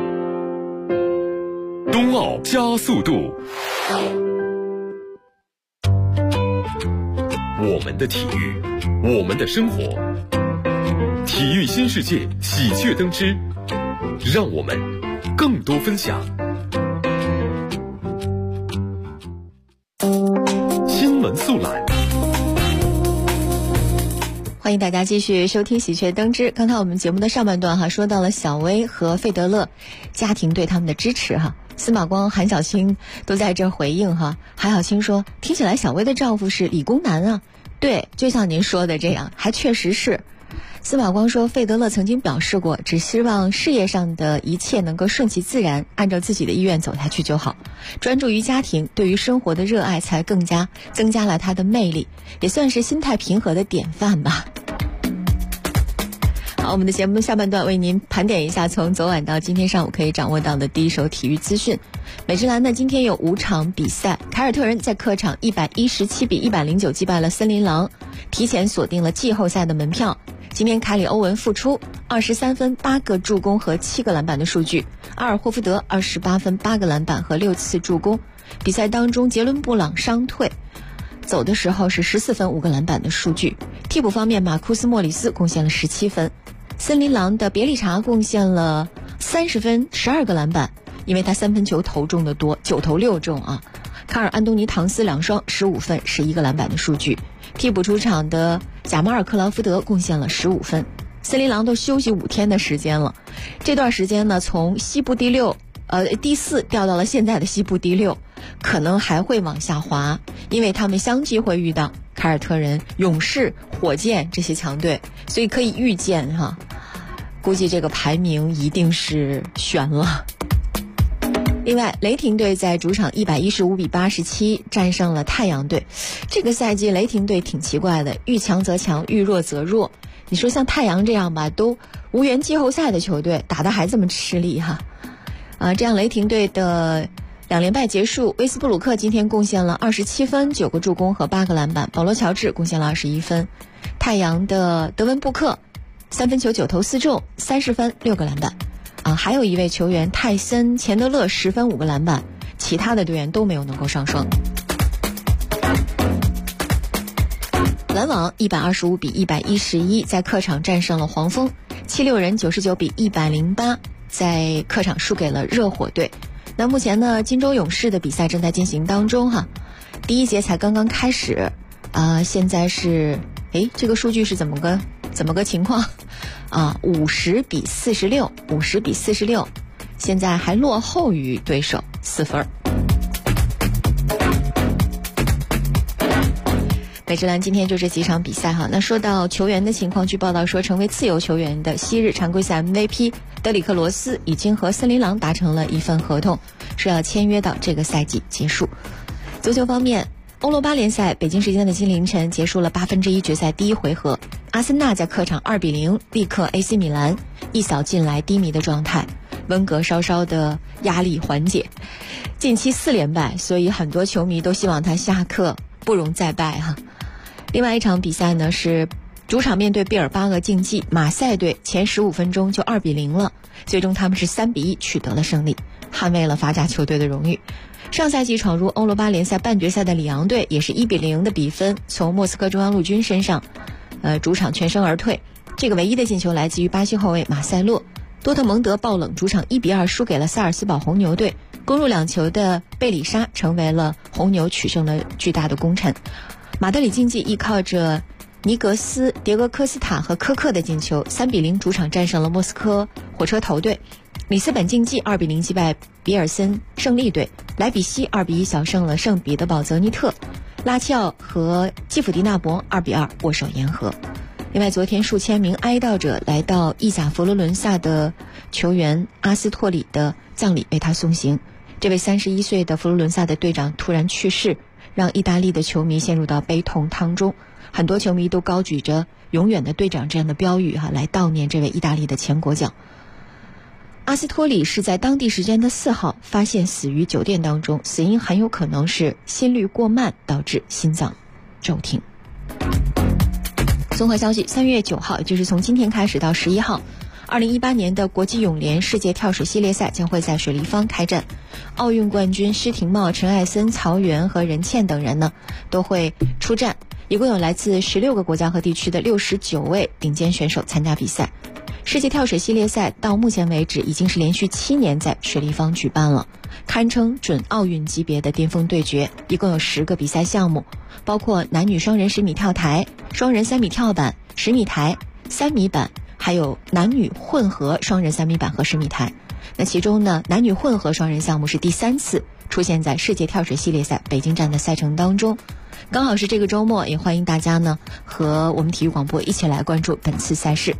冬奥加速度，我们的体育，我们的生活，体育新世界喜鹊登枝，让我们更多分享。新闻速览， 欢迎大家继续收听喜鹊登枝。刚才我们节目的上半段说到了小薇和费德勒家庭对他们的支持司马光、韩小青都在这回应韩小青说，听起来小薇的丈夫是理工男啊。对，就像您说的这样，还确实是。司马光说，费德勒曾经表示过，只希望事业上的一切能够顺其自然，按照自己的意愿走下去就好，专注于家庭，对于生活的热爱才更加增加了他的魅力，也算是心态平和的典范吧。 好，我们的节目下半段为您盘点一下从昨晚到今天上午可以掌握到的第一手体育资讯。美职篮呢，今天有5场比赛，凯尔特人在客场117比109击败了森林狼，提前锁定了季后赛的门票。今天凯里欧文复出，23分8个助攻和7个篮板的数据，阿尔霍福德28分8个篮板和6次助攻。比赛当中杰伦布朗伤退，走的时候是14分5个篮板的数据。替补方面，马库斯莫里斯贡献了17分。森林狼的别利查贡献了30分12个篮板，因为他3分球投中的多，9投6中啊。卡尔安东尼唐斯两双15分11个篮板的数据。替补出场的贾马尔克劳福德贡献了15分。森林狼都休息5天的时间了，这段时间呢，从西部第4掉到了现在的西部第6，可能还会往下滑，因为他们相继会遇到凯尔特人、勇士、火箭这些强队，所以可以预见估计这个排名一定是悬了。另外，雷霆队在主场115比87战胜了太阳队。这个赛季雷霆队挺奇怪的，遇强则强，遇弱则弱。你说像太阳这样吧，都无缘季后赛的球队，打得还这么吃力这样雷霆队的2连败结束。威斯布鲁克今天贡献了27分9个助攻和8个篮板，保罗乔治贡献了21分。太阳的德文布克3分球9投4中30分6个篮板还有一位球员泰森钱德勒10分5个篮板，其他的队员都没有能够上双。篮网125比111在客场战胜了黄蜂，76人99比108在客场输给了热火队。那目前呢，金州勇士的比赛正在进行当中第一节才刚刚开始现在是这个数据是怎么个情况50比46，现在还落后于对手4分。美职篮今天就这几场比赛那说到球员的情况，据报道说，成为自由球员的昔日常规赛 MVP 德里克罗斯已经和森林狼达成了一份合同，说要签约到这个赛季结束。足球方面，欧罗巴联赛北京时间的今凌晨结束了1/8决赛第一回合，阿森纳在客场2比0力克 AC 米兰，一扫近来低迷的状态，温格稍稍的压力缓解，近期4连败，所以很多球迷都希望他下课不容再败另外一场比赛呢，是主场面对毕尔巴鄂竞技，马赛队前15分钟就2比0了，最终他们是3比1取得了胜利，捍卫了法甲球队的荣誉。上赛季闯入欧罗巴联赛半决赛的里昂队也是1比0的比分从莫斯科中央陆军身上主场全身而退，这个唯一的进球来自于巴西后卫马塞洛。多特蒙德爆冷主场1比2输给了萨尔斯堡红牛队，攻入2球的贝里莎成为了红牛取胜的巨大的功臣。马德里竞技依靠着尼格斯、迭戈科斯塔和科克的进球3比0主场战胜了莫斯科火车头队。里斯本竞技2比0击败比尔森胜利队，莱比锡2比1小胜了圣彼得堡泽尼特，拉齐奥和基辅迪纳博2比2握手言和。另外，昨天数千名哀悼者来到意甲佛罗伦萨的球员阿斯托里的葬礼为他送行。这位31岁的佛罗伦萨的队长突然去世，让意大利的球迷陷入到悲痛当中，很多球迷都高举着永远的队长这样的标语来悼念这位意大利的前国脚。阿斯托里是在当地时间的4号发现死于酒店当中，死因很有可能是心率过慢导致心脏骤停。综合消息，3月9号，也就是从今天开始到11号，2018年的国际泳联世界跳水系列赛将会在水立方开战。奥运冠军施廷懋、陈艾森、曹缘和任茜等人呢都会出战，一共有来自16个国家和地区的69位顶尖选手参加比赛。世界跳水系列赛到目前为止已经是连续7年在水立方举办了，堪称准奥运级别的巅峰对决。一共有10个比赛项目，包括男女双人10米跳台、双人3米跳板、10米台、3米板，还有男女混合双人3米板和10米台。那其中呢，男女混合双人项目是第3次出现在世界跳水系列赛北京站的赛程当中，刚好是这个周末，也欢迎大家呢和我们体育广播一起来关注本次赛事。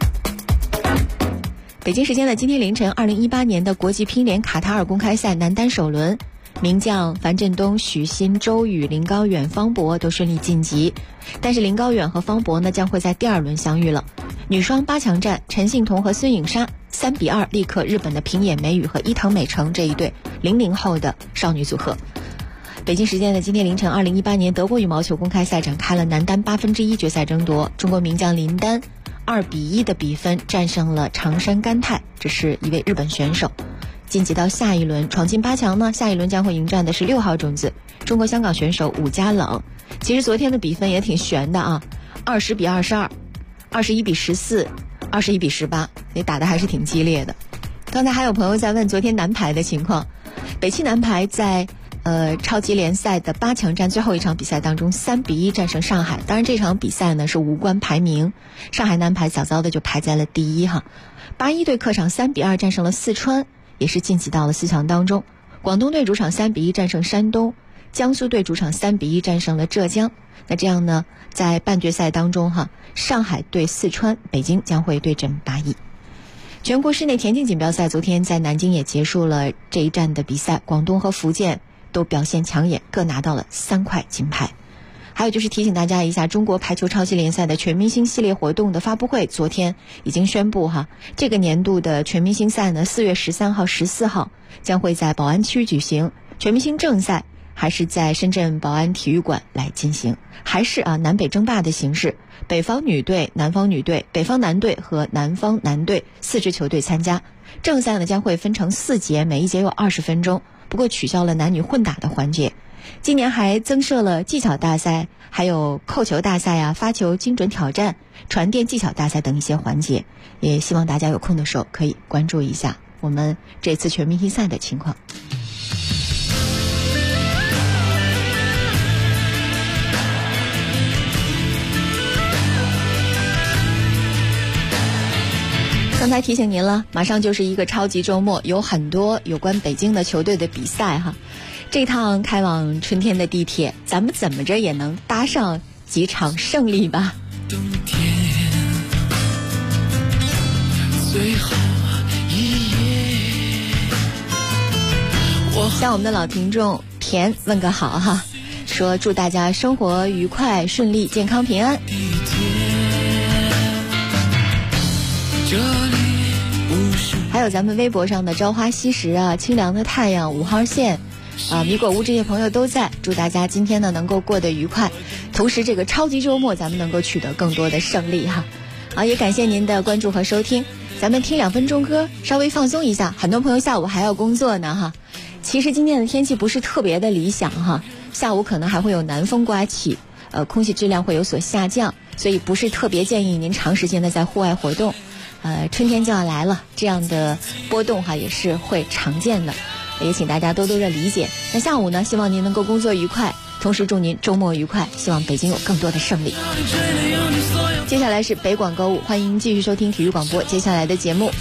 北京时间的今天凌晨，2018年的国际乒联卡塔尔公开赛男单首轮，名将樊振东、许昕、周雨、林高远、方博都顺利晋级，但是林高远和方博呢将会在第2轮相遇了。 女双8强战，陈幸同和孙颖莎3-2力克日本的平野美宇和伊藤美诚这一对00后的少女组合。北京时间的今天凌晨，2018年德国羽毛球公开赛展开了男单1/8决赛争夺，中国名将林丹2-1的比分战胜了长山干太，这是一位日本选手，晋级到下一轮，闯进8强呢。下一轮将会迎战的是6号种子中国香港选手武家冷。其实昨天的比分也挺悬的啊，20-22、21-14、21-18，也打得还是挺激烈的。刚才还有朋友在问昨天男排的情况，北汽男排在超级联赛的8强战最后一场比赛当中3-1战胜上海。当然这场比赛呢是无关排名，上海男排早早的就排在了第一哈。81队客场3-2战胜了四川，也是晋级到了4强当中。广东队主场3-1战胜山东，江苏队主场3-1战胜了浙江。那这样呢，在半决赛当中哈，上海对四川，北京将会对阵8邑。全国室内田径锦标赛昨天在南京也结束了这一站的比赛，广东和福建都表现抢眼，各拿到了3块金牌。还有就是提醒大家一下，中国排球超级联赛的全明星系列活动的发布会昨天已经宣布哈，这个年度的全明星赛呢，4月13号、14号将会在宝安区举行，全明星正赛还是在深圳宝安体育馆来进行，还是南北争霸的形式，北方女队、南方女队、北方男队和南方男队4支球队参加。正赛呢将会分成4节，每一节有20分钟，不过取消了男女混打的环节。今年还增设了技巧大赛，还有扣球大赛啊、发球精准挑战、传电技巧大赛等一些环节，也希望大家有空的时候可以关注一下我们这次全明星赛的情况。刚才提醒您了，马上就是一个超级周末，有很多有关北京的球队的比赛哈。这趟开往春天的地铁，咱们怎么着也能搭上几场胜利吧。冬天最后一夜，向我们的老听众田问个好哈，说祝大家生活愉快、顺利、健康、平安。还有咱们微博上的朝花夕拾啊、清凉的太阳、5号线米果屋这些朋友都在，祝大家今天呢能够过得愉快，同时这个超级周末咱们能够取得更多的胜利哈。也感谢您的关注和收听，咱们听2分钟歌，稍微放松一下。很多朋友下午还要工作呢哈。其实今天的天气不是特别的理想哈，下午可能还会有南风刮起，空气质量会有所下降，所以不是特别建议您长时间的在户外活动。春天就要来了，这样的波动哈也是会常见的，也请大家多多的理解。那下午呢，希望您能够工作愉快，同时祝您周末愉快，希望北京有更多的胜利。接下来是北广购物，欢迎继续收听体育广播接下来的节目。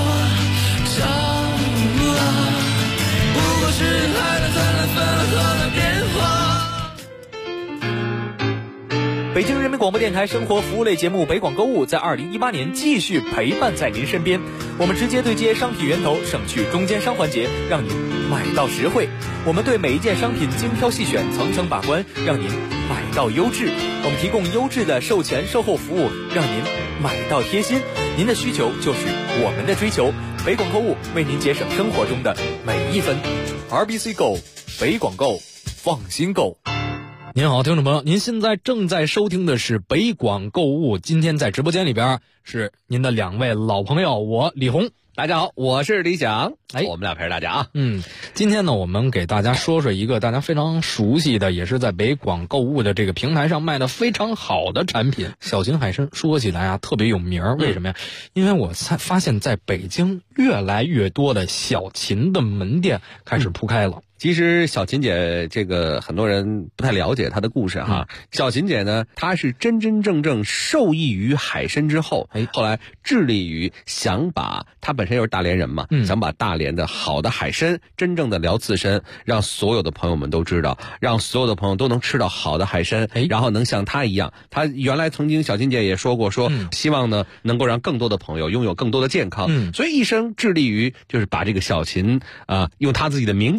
北京人民广播电台生活服务类节目北广购物在2018年继续陪伴在您身边，我们直接对接商品源头，省去中间商环节，让您买到实惠。我们对每一件商品精挑细选，层层把关，让您买到优质。我们提供优质的售前售后服务，让您买到贴心。您的需求就是我们的追求，北广购物为您节省生活中的每一分。RBC Go， 北广购，放心购。 您好，听众朋友，您现在正在收听的是北广购物。今天在直播间里边是您的2位老朋友，我李红。 大家好，我是李想。我们俩陪着大家啊。 今天呢，我们给大家说说一个大家非常熟悉的，也是在北广购物的这个平台上卖的非常好的产品——小秦海参。说起来啊，特别有名。为什么呀？因为我发现在北京越来越多的小秦的门店开始铺开了。 其实小秦姐这个很多人不太了解她的故事哈。小秦姐呢，她是真真正正受益于海参之后，后来致力于想把她本身又是大连人嘛，想把大连的好的海参真正的聊刺身，让所有的朋友们都知道，让所有的朋友都能吃到好的海参，然后能像她一样。她原来曾经小秦姐也说过，希望呢能够让更多的朋友拥有更多的健康，所以一生致力于就是把这个小秦用她自己的名字所做的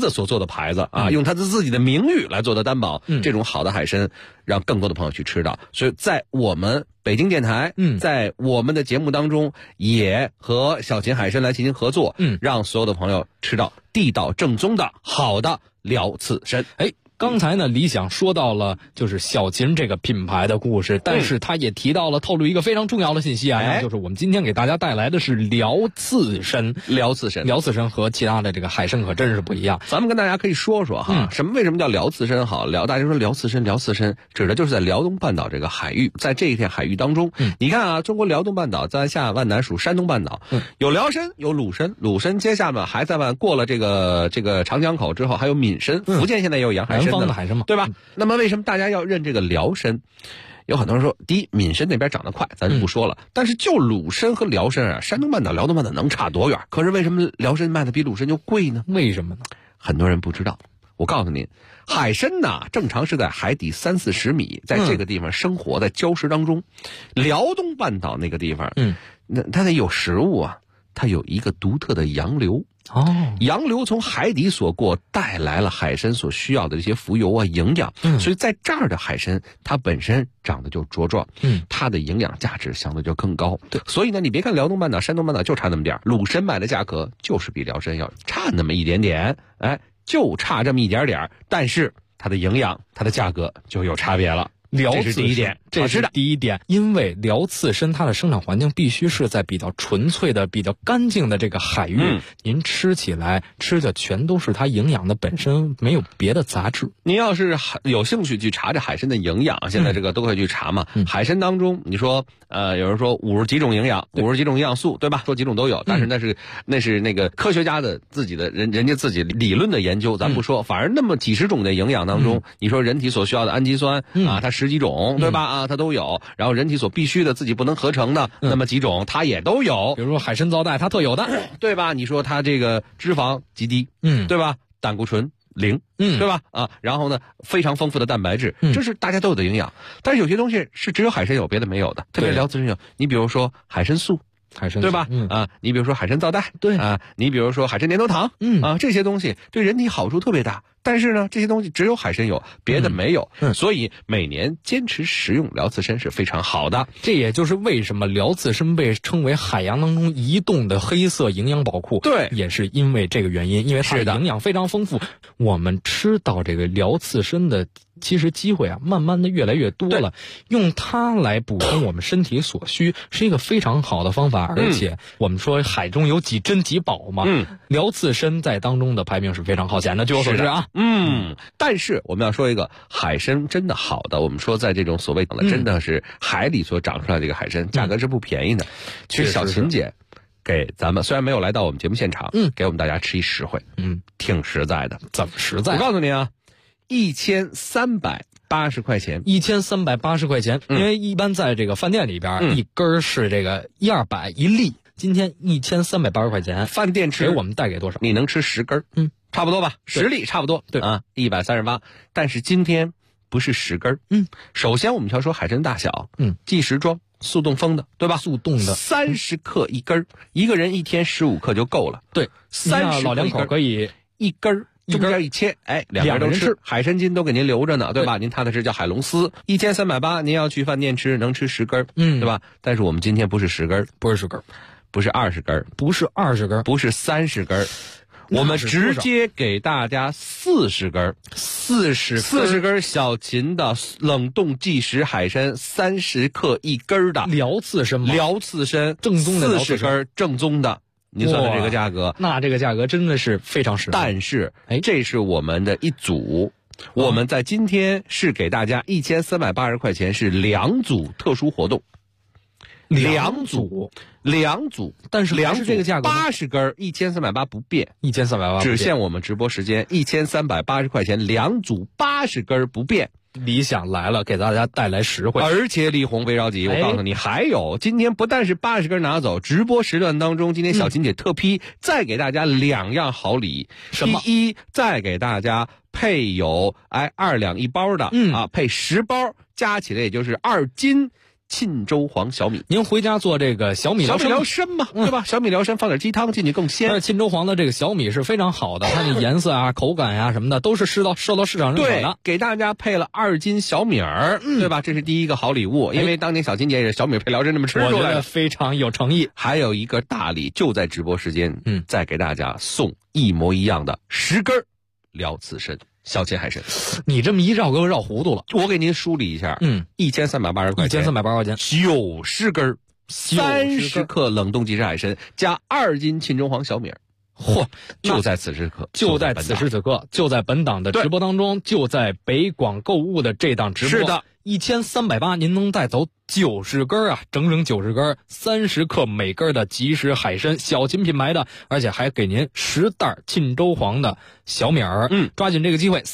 的牌子啊，用他自己的名誉来做的担保，这种好的海参，让更多的朋友去吃到。所以在我们北京电台，在我们的节目当中，也和小秦海参来进行合作，让所有的朋友吃到地道正宗的好的辽刺参。 刚才呢，李想说到了就是小秦这个品牌的故事，但是他也提到了透露一个非常重要的信息啊，那就是我们今天给大家带来的是辽刺参。辽刺参和其他的这个海参可真是不一样。 咱们跟大家可以说说哈，为什么叫辽刺参好？大家说辽刺参指的就是在辽东半岛这个海域，在这一片海域当中，你看啊，中国辽东半岛在下万南属山东半岛，有辽参，有鲁参，接下来还在过了这个长江口之后，还有闽参，福建现在也有洋海参。 南方的海参嘛， 对吧？那么为什么大家要认这个辽参？有很多人说，第一，闽参那边长得快，咱就不说了。但是就鲁参和辽参啊，山东半岛、辽东半岛能差多远？可是为什么辽参卖的比鲁参就贵呢？ 为什么呢？ 很多人不知道。我告诉您，海参呢，正常是在海底30-40米，在这个地方生活在礁石当中。辽东半岛那个地方，那它得有食物啊，它有一个独特的洋流。洋流从海底所过，带来了海参所需要的这些浮游啊、营养，所以在这儿的海参它本身长得就茁壮，它的营养价值相对就更高。对，所以呢，你别看辽东半岛、山东半岛就差那么点儿，鲁参卖的价格就是比辽参要差那么一点点，就差这么一点点，但是它的营养、它的价格就有差别了。这是第一点， 这是第一点。因为辽刺参它的生长环境必须是在比较纯粹的、比较干净的这个海域，您吃起来吃的全都是它营养的本身，没有别的杂质。 您要是有兴趣去查这海参的营养，现在这个都可以去查嘛。海参当中，你说有人说50几种营养，50几种营养素，对吧？说几种都有，但是那是那个科学家的自己的人家自己理论的研究，咱不说。反而那么几十种的营养当中，你说人体所需要的氨基酸啊，它10几种，对吧？它都有。然后人体所必须的自己不能合成的那么几种，它也都有。 比如说海参皂带，它特有的， 对吧？你说它这个脂肪极低，对吧？胆固醇0，对吧？然后呢，非常丰富的蛋白质，这是大家都有的营养。但是有些东西是只有海参有，别的没有的。特别辽刺参有，你比如说海参素。对吧？你比如说海参皂带，对啊，你比如说海参粘多糖，这些东西对人体好处特别大。但是呢，这些东西只有海参有，别的没有。所以每年坚持食用辽刺参是非常好的。 这也就是为什么辽刺参被称为海洋当中移动的黑色营养宝库。 对， 也是因为这个原因，因为它的营养非常丰富。我们吃到这个辽刺参的其实机会啊，慢慢的越来越多了。用它来补充我们身体所需，是一个非常好的方法。而且我们说海中有几珍几宝嘛，辽刺参在当中的排名是非常靠前的。据我所知啊， 但是我们要说一个海参真的好的，我们说在这种所谓的真的是海里所长出来的这个海参，价格是不便宜的。其实小秦姐给咱们虽然没有来到我们节目现场，给我们大家吃一实惠，挺实在的。 怎么实在？ 我告诉你啊，1380块钱 ，1380块钱。因为一般在这个饭店里边，一根是这个100-200一粒，今天1380块钱， 饭店吃给我们带给多少？ 你能吃10根，差不多吧，10粒差不多，对啊，138。但是今天不是10根，首先我们要说海参大小，即食装。速冻封的，对吧？ 速冻的 ，30克一根，一个人一天15克就够了。 对，30 老两口可以一根，中间一切，两个人吃。海参筋都给您留着呢，对吧？您踏踏实叫海龙丝，1380，您要去饭店吃，能吃10根，对吧？但是我们今天不是10根， 不是10根， 不是20根， 不是20根， 不是30根。我们直接给大家40根，40根小秦的冷冻即食海参，30克一根的辽刺参吗？ 辽刺参正宗的 40根正宗的，您算算这个价格， 那这个价格真的是非常实惠。 但是，这是我们的一组。我们在今天是给大家1380块钱，是2组特殊活动。两组， 但是 2组这个价格 80根，1380不变 ，1380 只限我们直播时间，1380块钱，2组80根不变。 理想来了，给大家带来实惠， 而且李红别着急，我告诉你，还有今天不但是80根拿走，直播时段当中，今天小秦姐特批，再给大家2样好礼。 什么？ 第一，再给大家配有2两1包的，配10包，加起来也就是2斤。 沁州黄小米。 您回家做这个小米疗参嘛，对吧？小米疗参放点鸡汤进去更鲜。 而且沁州黄的这个小米是非常好的，它的颜色啊、口感呀、什么的都是受到市场认可的。 对，给大家配了2斤小米儿，对吧？这是第一个好礼物，因为当年小金姐也是小米配疗参这么吃出来的， 我觉得非常有诚意。 还有一个大礼，就在直播时间，再给大家送一模一样的10根辽刺参。小秦海参， 你这么一绕给我绕糊涂了。 我给您梳理一下，1380块钱 ，1380块钱 ，90根，30克冷冻即食海参加2斤沁州黄小米。嚯！就在此时刻， 就在此时此刻，就在本档的直播当中，就在北广购物的这档直播。 是的 ，1380，您能带走90根啊，整90根，30克每根的即食海参，小秦品牌的，而且还给您10袋沁州黄的小米儿。抓紧这个机会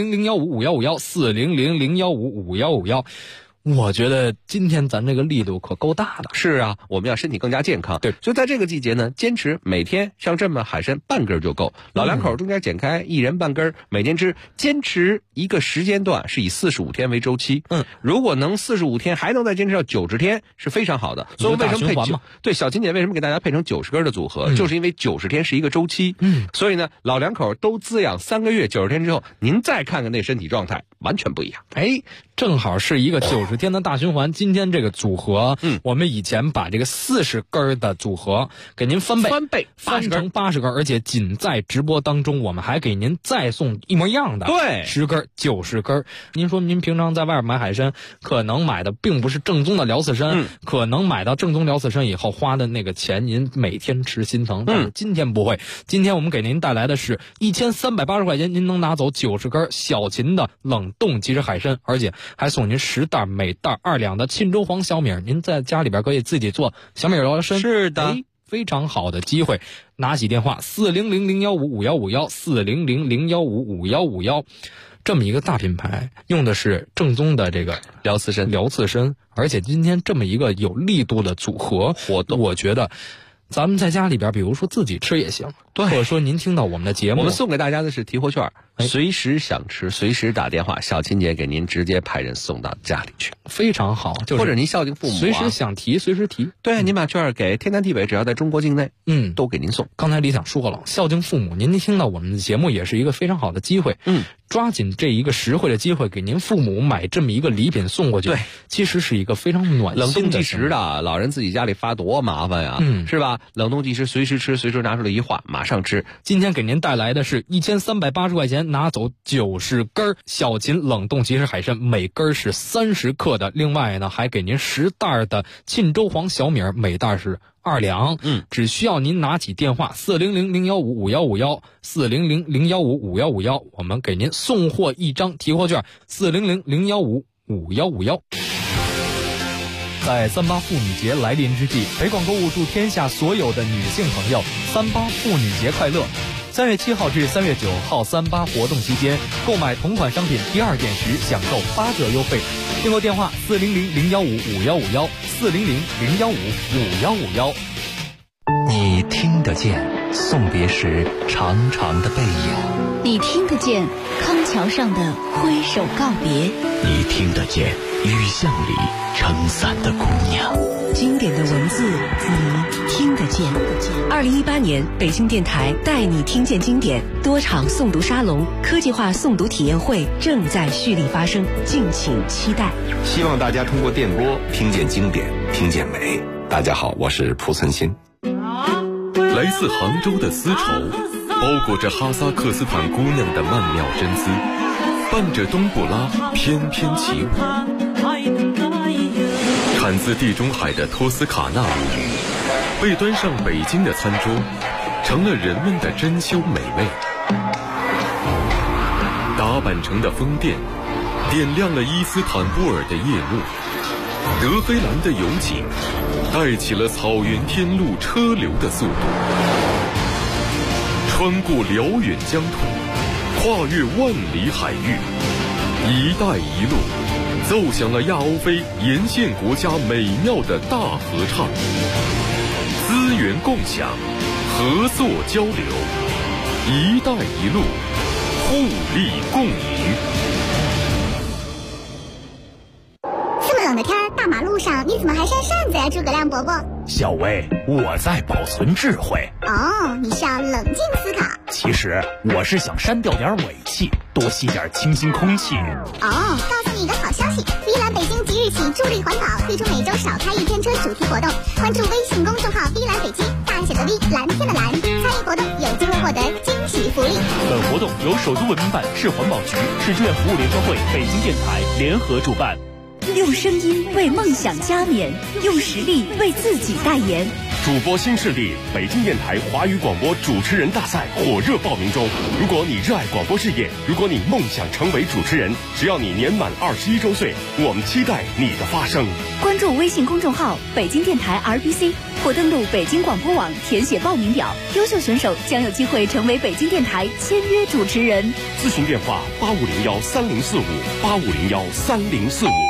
，400-015-5151，400-015-5151。我觉得今天咱这个力度可够大的。 是啊，我们要身体更加健康。对，所以在这个季节呢，坚持每天像这么海参半根就够，老两口中间剪开，一人半根，每天吃，坚持一个时间段是以45天为周期。如果能45天还能再坚持到90天是非常好的。所以为什么配对小秦姐为什么给大家配成90根的组合，就是因为90天是一个周期。所以呢，老两口都滋养3个月，90天之后您再看看那身体状态完全不一样。 正好是一个90天的大循环。今天这个组合，我们以前把这个40根的组合给您翻倍翻成80根，而且仅在直播当中，我们还给您再送一模一样的10根90根。您说您平常在外面买海参，可能买的并不是正宗的辽刺参，可能买到正宗辽刺参以后花的那个钱，您每天吃心疼。但是今天不会，今天我们给您带来的是1380块钱，您能拿走90根小秦的冷冻即食海参，而且还送您10袋，每袋2两的沁州黄小米，您在家里边可以自己做小米辽参。 是的， 非常好的机会。拿起电话400-015-5151，400-015-5151，这么一个大品牌，用的是正宗的这个辽刺参， 而且今天这么一个有力度的组合活动，我觉得咱们在家里边，比如说自己吃也行，或者说您听到我们的节目， 我们送给大家的是提货券，随时想吃，随时打电话，小秦姐给您直接派人送到家里去， 非常好。就是或者您孝敬父母， 随时想提，随时提。 对，您把券给天南地北，只要在中国境内，都给您送。 刚才李想说了，孝敬父母，您听到我们的节目也是一个非常好的机会。抓紧这一个实惠的机会，给您父母买这么一个礼品送过去，对，其实是一个非常暖心的。 冷冻即食的，老人自己家里发多麻烦呀，是吧？冷冻即食，随时吃，随时拿出来一化，马上吃。 今天给您带来的是1380块钱，拿走90根小秦冷冻即食海参，每根是30克的。另外呢，还给您10袋的沁州黄小米，每袋是2两。只需要您拿起电话400-015-5151，400-015-5151，我们给您送货1张提货券，400-015-5151。在38妇女节来临之际，北广购物祝天下所有的女性朋友38妇女节快乐。3月7号至3月9号38活动期间，购买同款商品第2件时享受8折优惠。订购电话400-015-5151，400-015-5151。 你听得见送别时长长的背影， 你听得见康桥上的挥手告别， 你听得见雨巷里撑伞的姑娘。 经典的文字，你听得见。2018年，北京电台带你听见经典多场诵读沙龙、科技化诵读体验会正在蓄力发生，敬请期待。 希望大家通过电波听见经典，听见美。大家好，我是蒲存昕。 来自杭州的丝绸，包裹着哈萨克斯坦姑娘的曼妙真姿，伴着冬不拉翩翩起舞。产自地中海的托斯卡纳舞女，被端上北京的餐桌，成了人们的珍馐美味。打扮成的风电，点亮了伊斯坦布尔的夜幕。德黑兰的油井，带起了草原天路车流的速度。穿过辽远疆土，跨越万里海域，一带一路奏响了亚欧非沿线国家美妙的大合唱。资源共享，合作交流，一带一路，互利共赢。 这么冷的天，大马路上亮，你怎么还扇扇子呀，诸葛亮伯伯？ 小薇，我在保存智慧。 哦，你是要冷静思考。 其实我是想删掉点尾气，多吸点清新空气。 哦，告诉你一个好消息，碧蓝北京即日起助力环保，推出每周少开一天车主题活动。关注微信公众号碧蓝北京，大写的 V， 蓝天的蓝，参与活动有机会获得惊喜福利。 本活动由首都文明办、市环保局、市志愿服务联合会、北京电台联合主办。 用声音为梦想加冕，用实力为自己代言。 主播新势力北京电台华语广播主持人大赛火热报名中。如果你热爱广播事业，如果你梦想成为主持人，只要你年满21周岁，我们期待你的发声。 关注微信公众号北京电台 RBC， 或登录北京广播网填写报名表。优秀选手将有机会成为北京电台签约主持人。 咨询电话8501304585013045。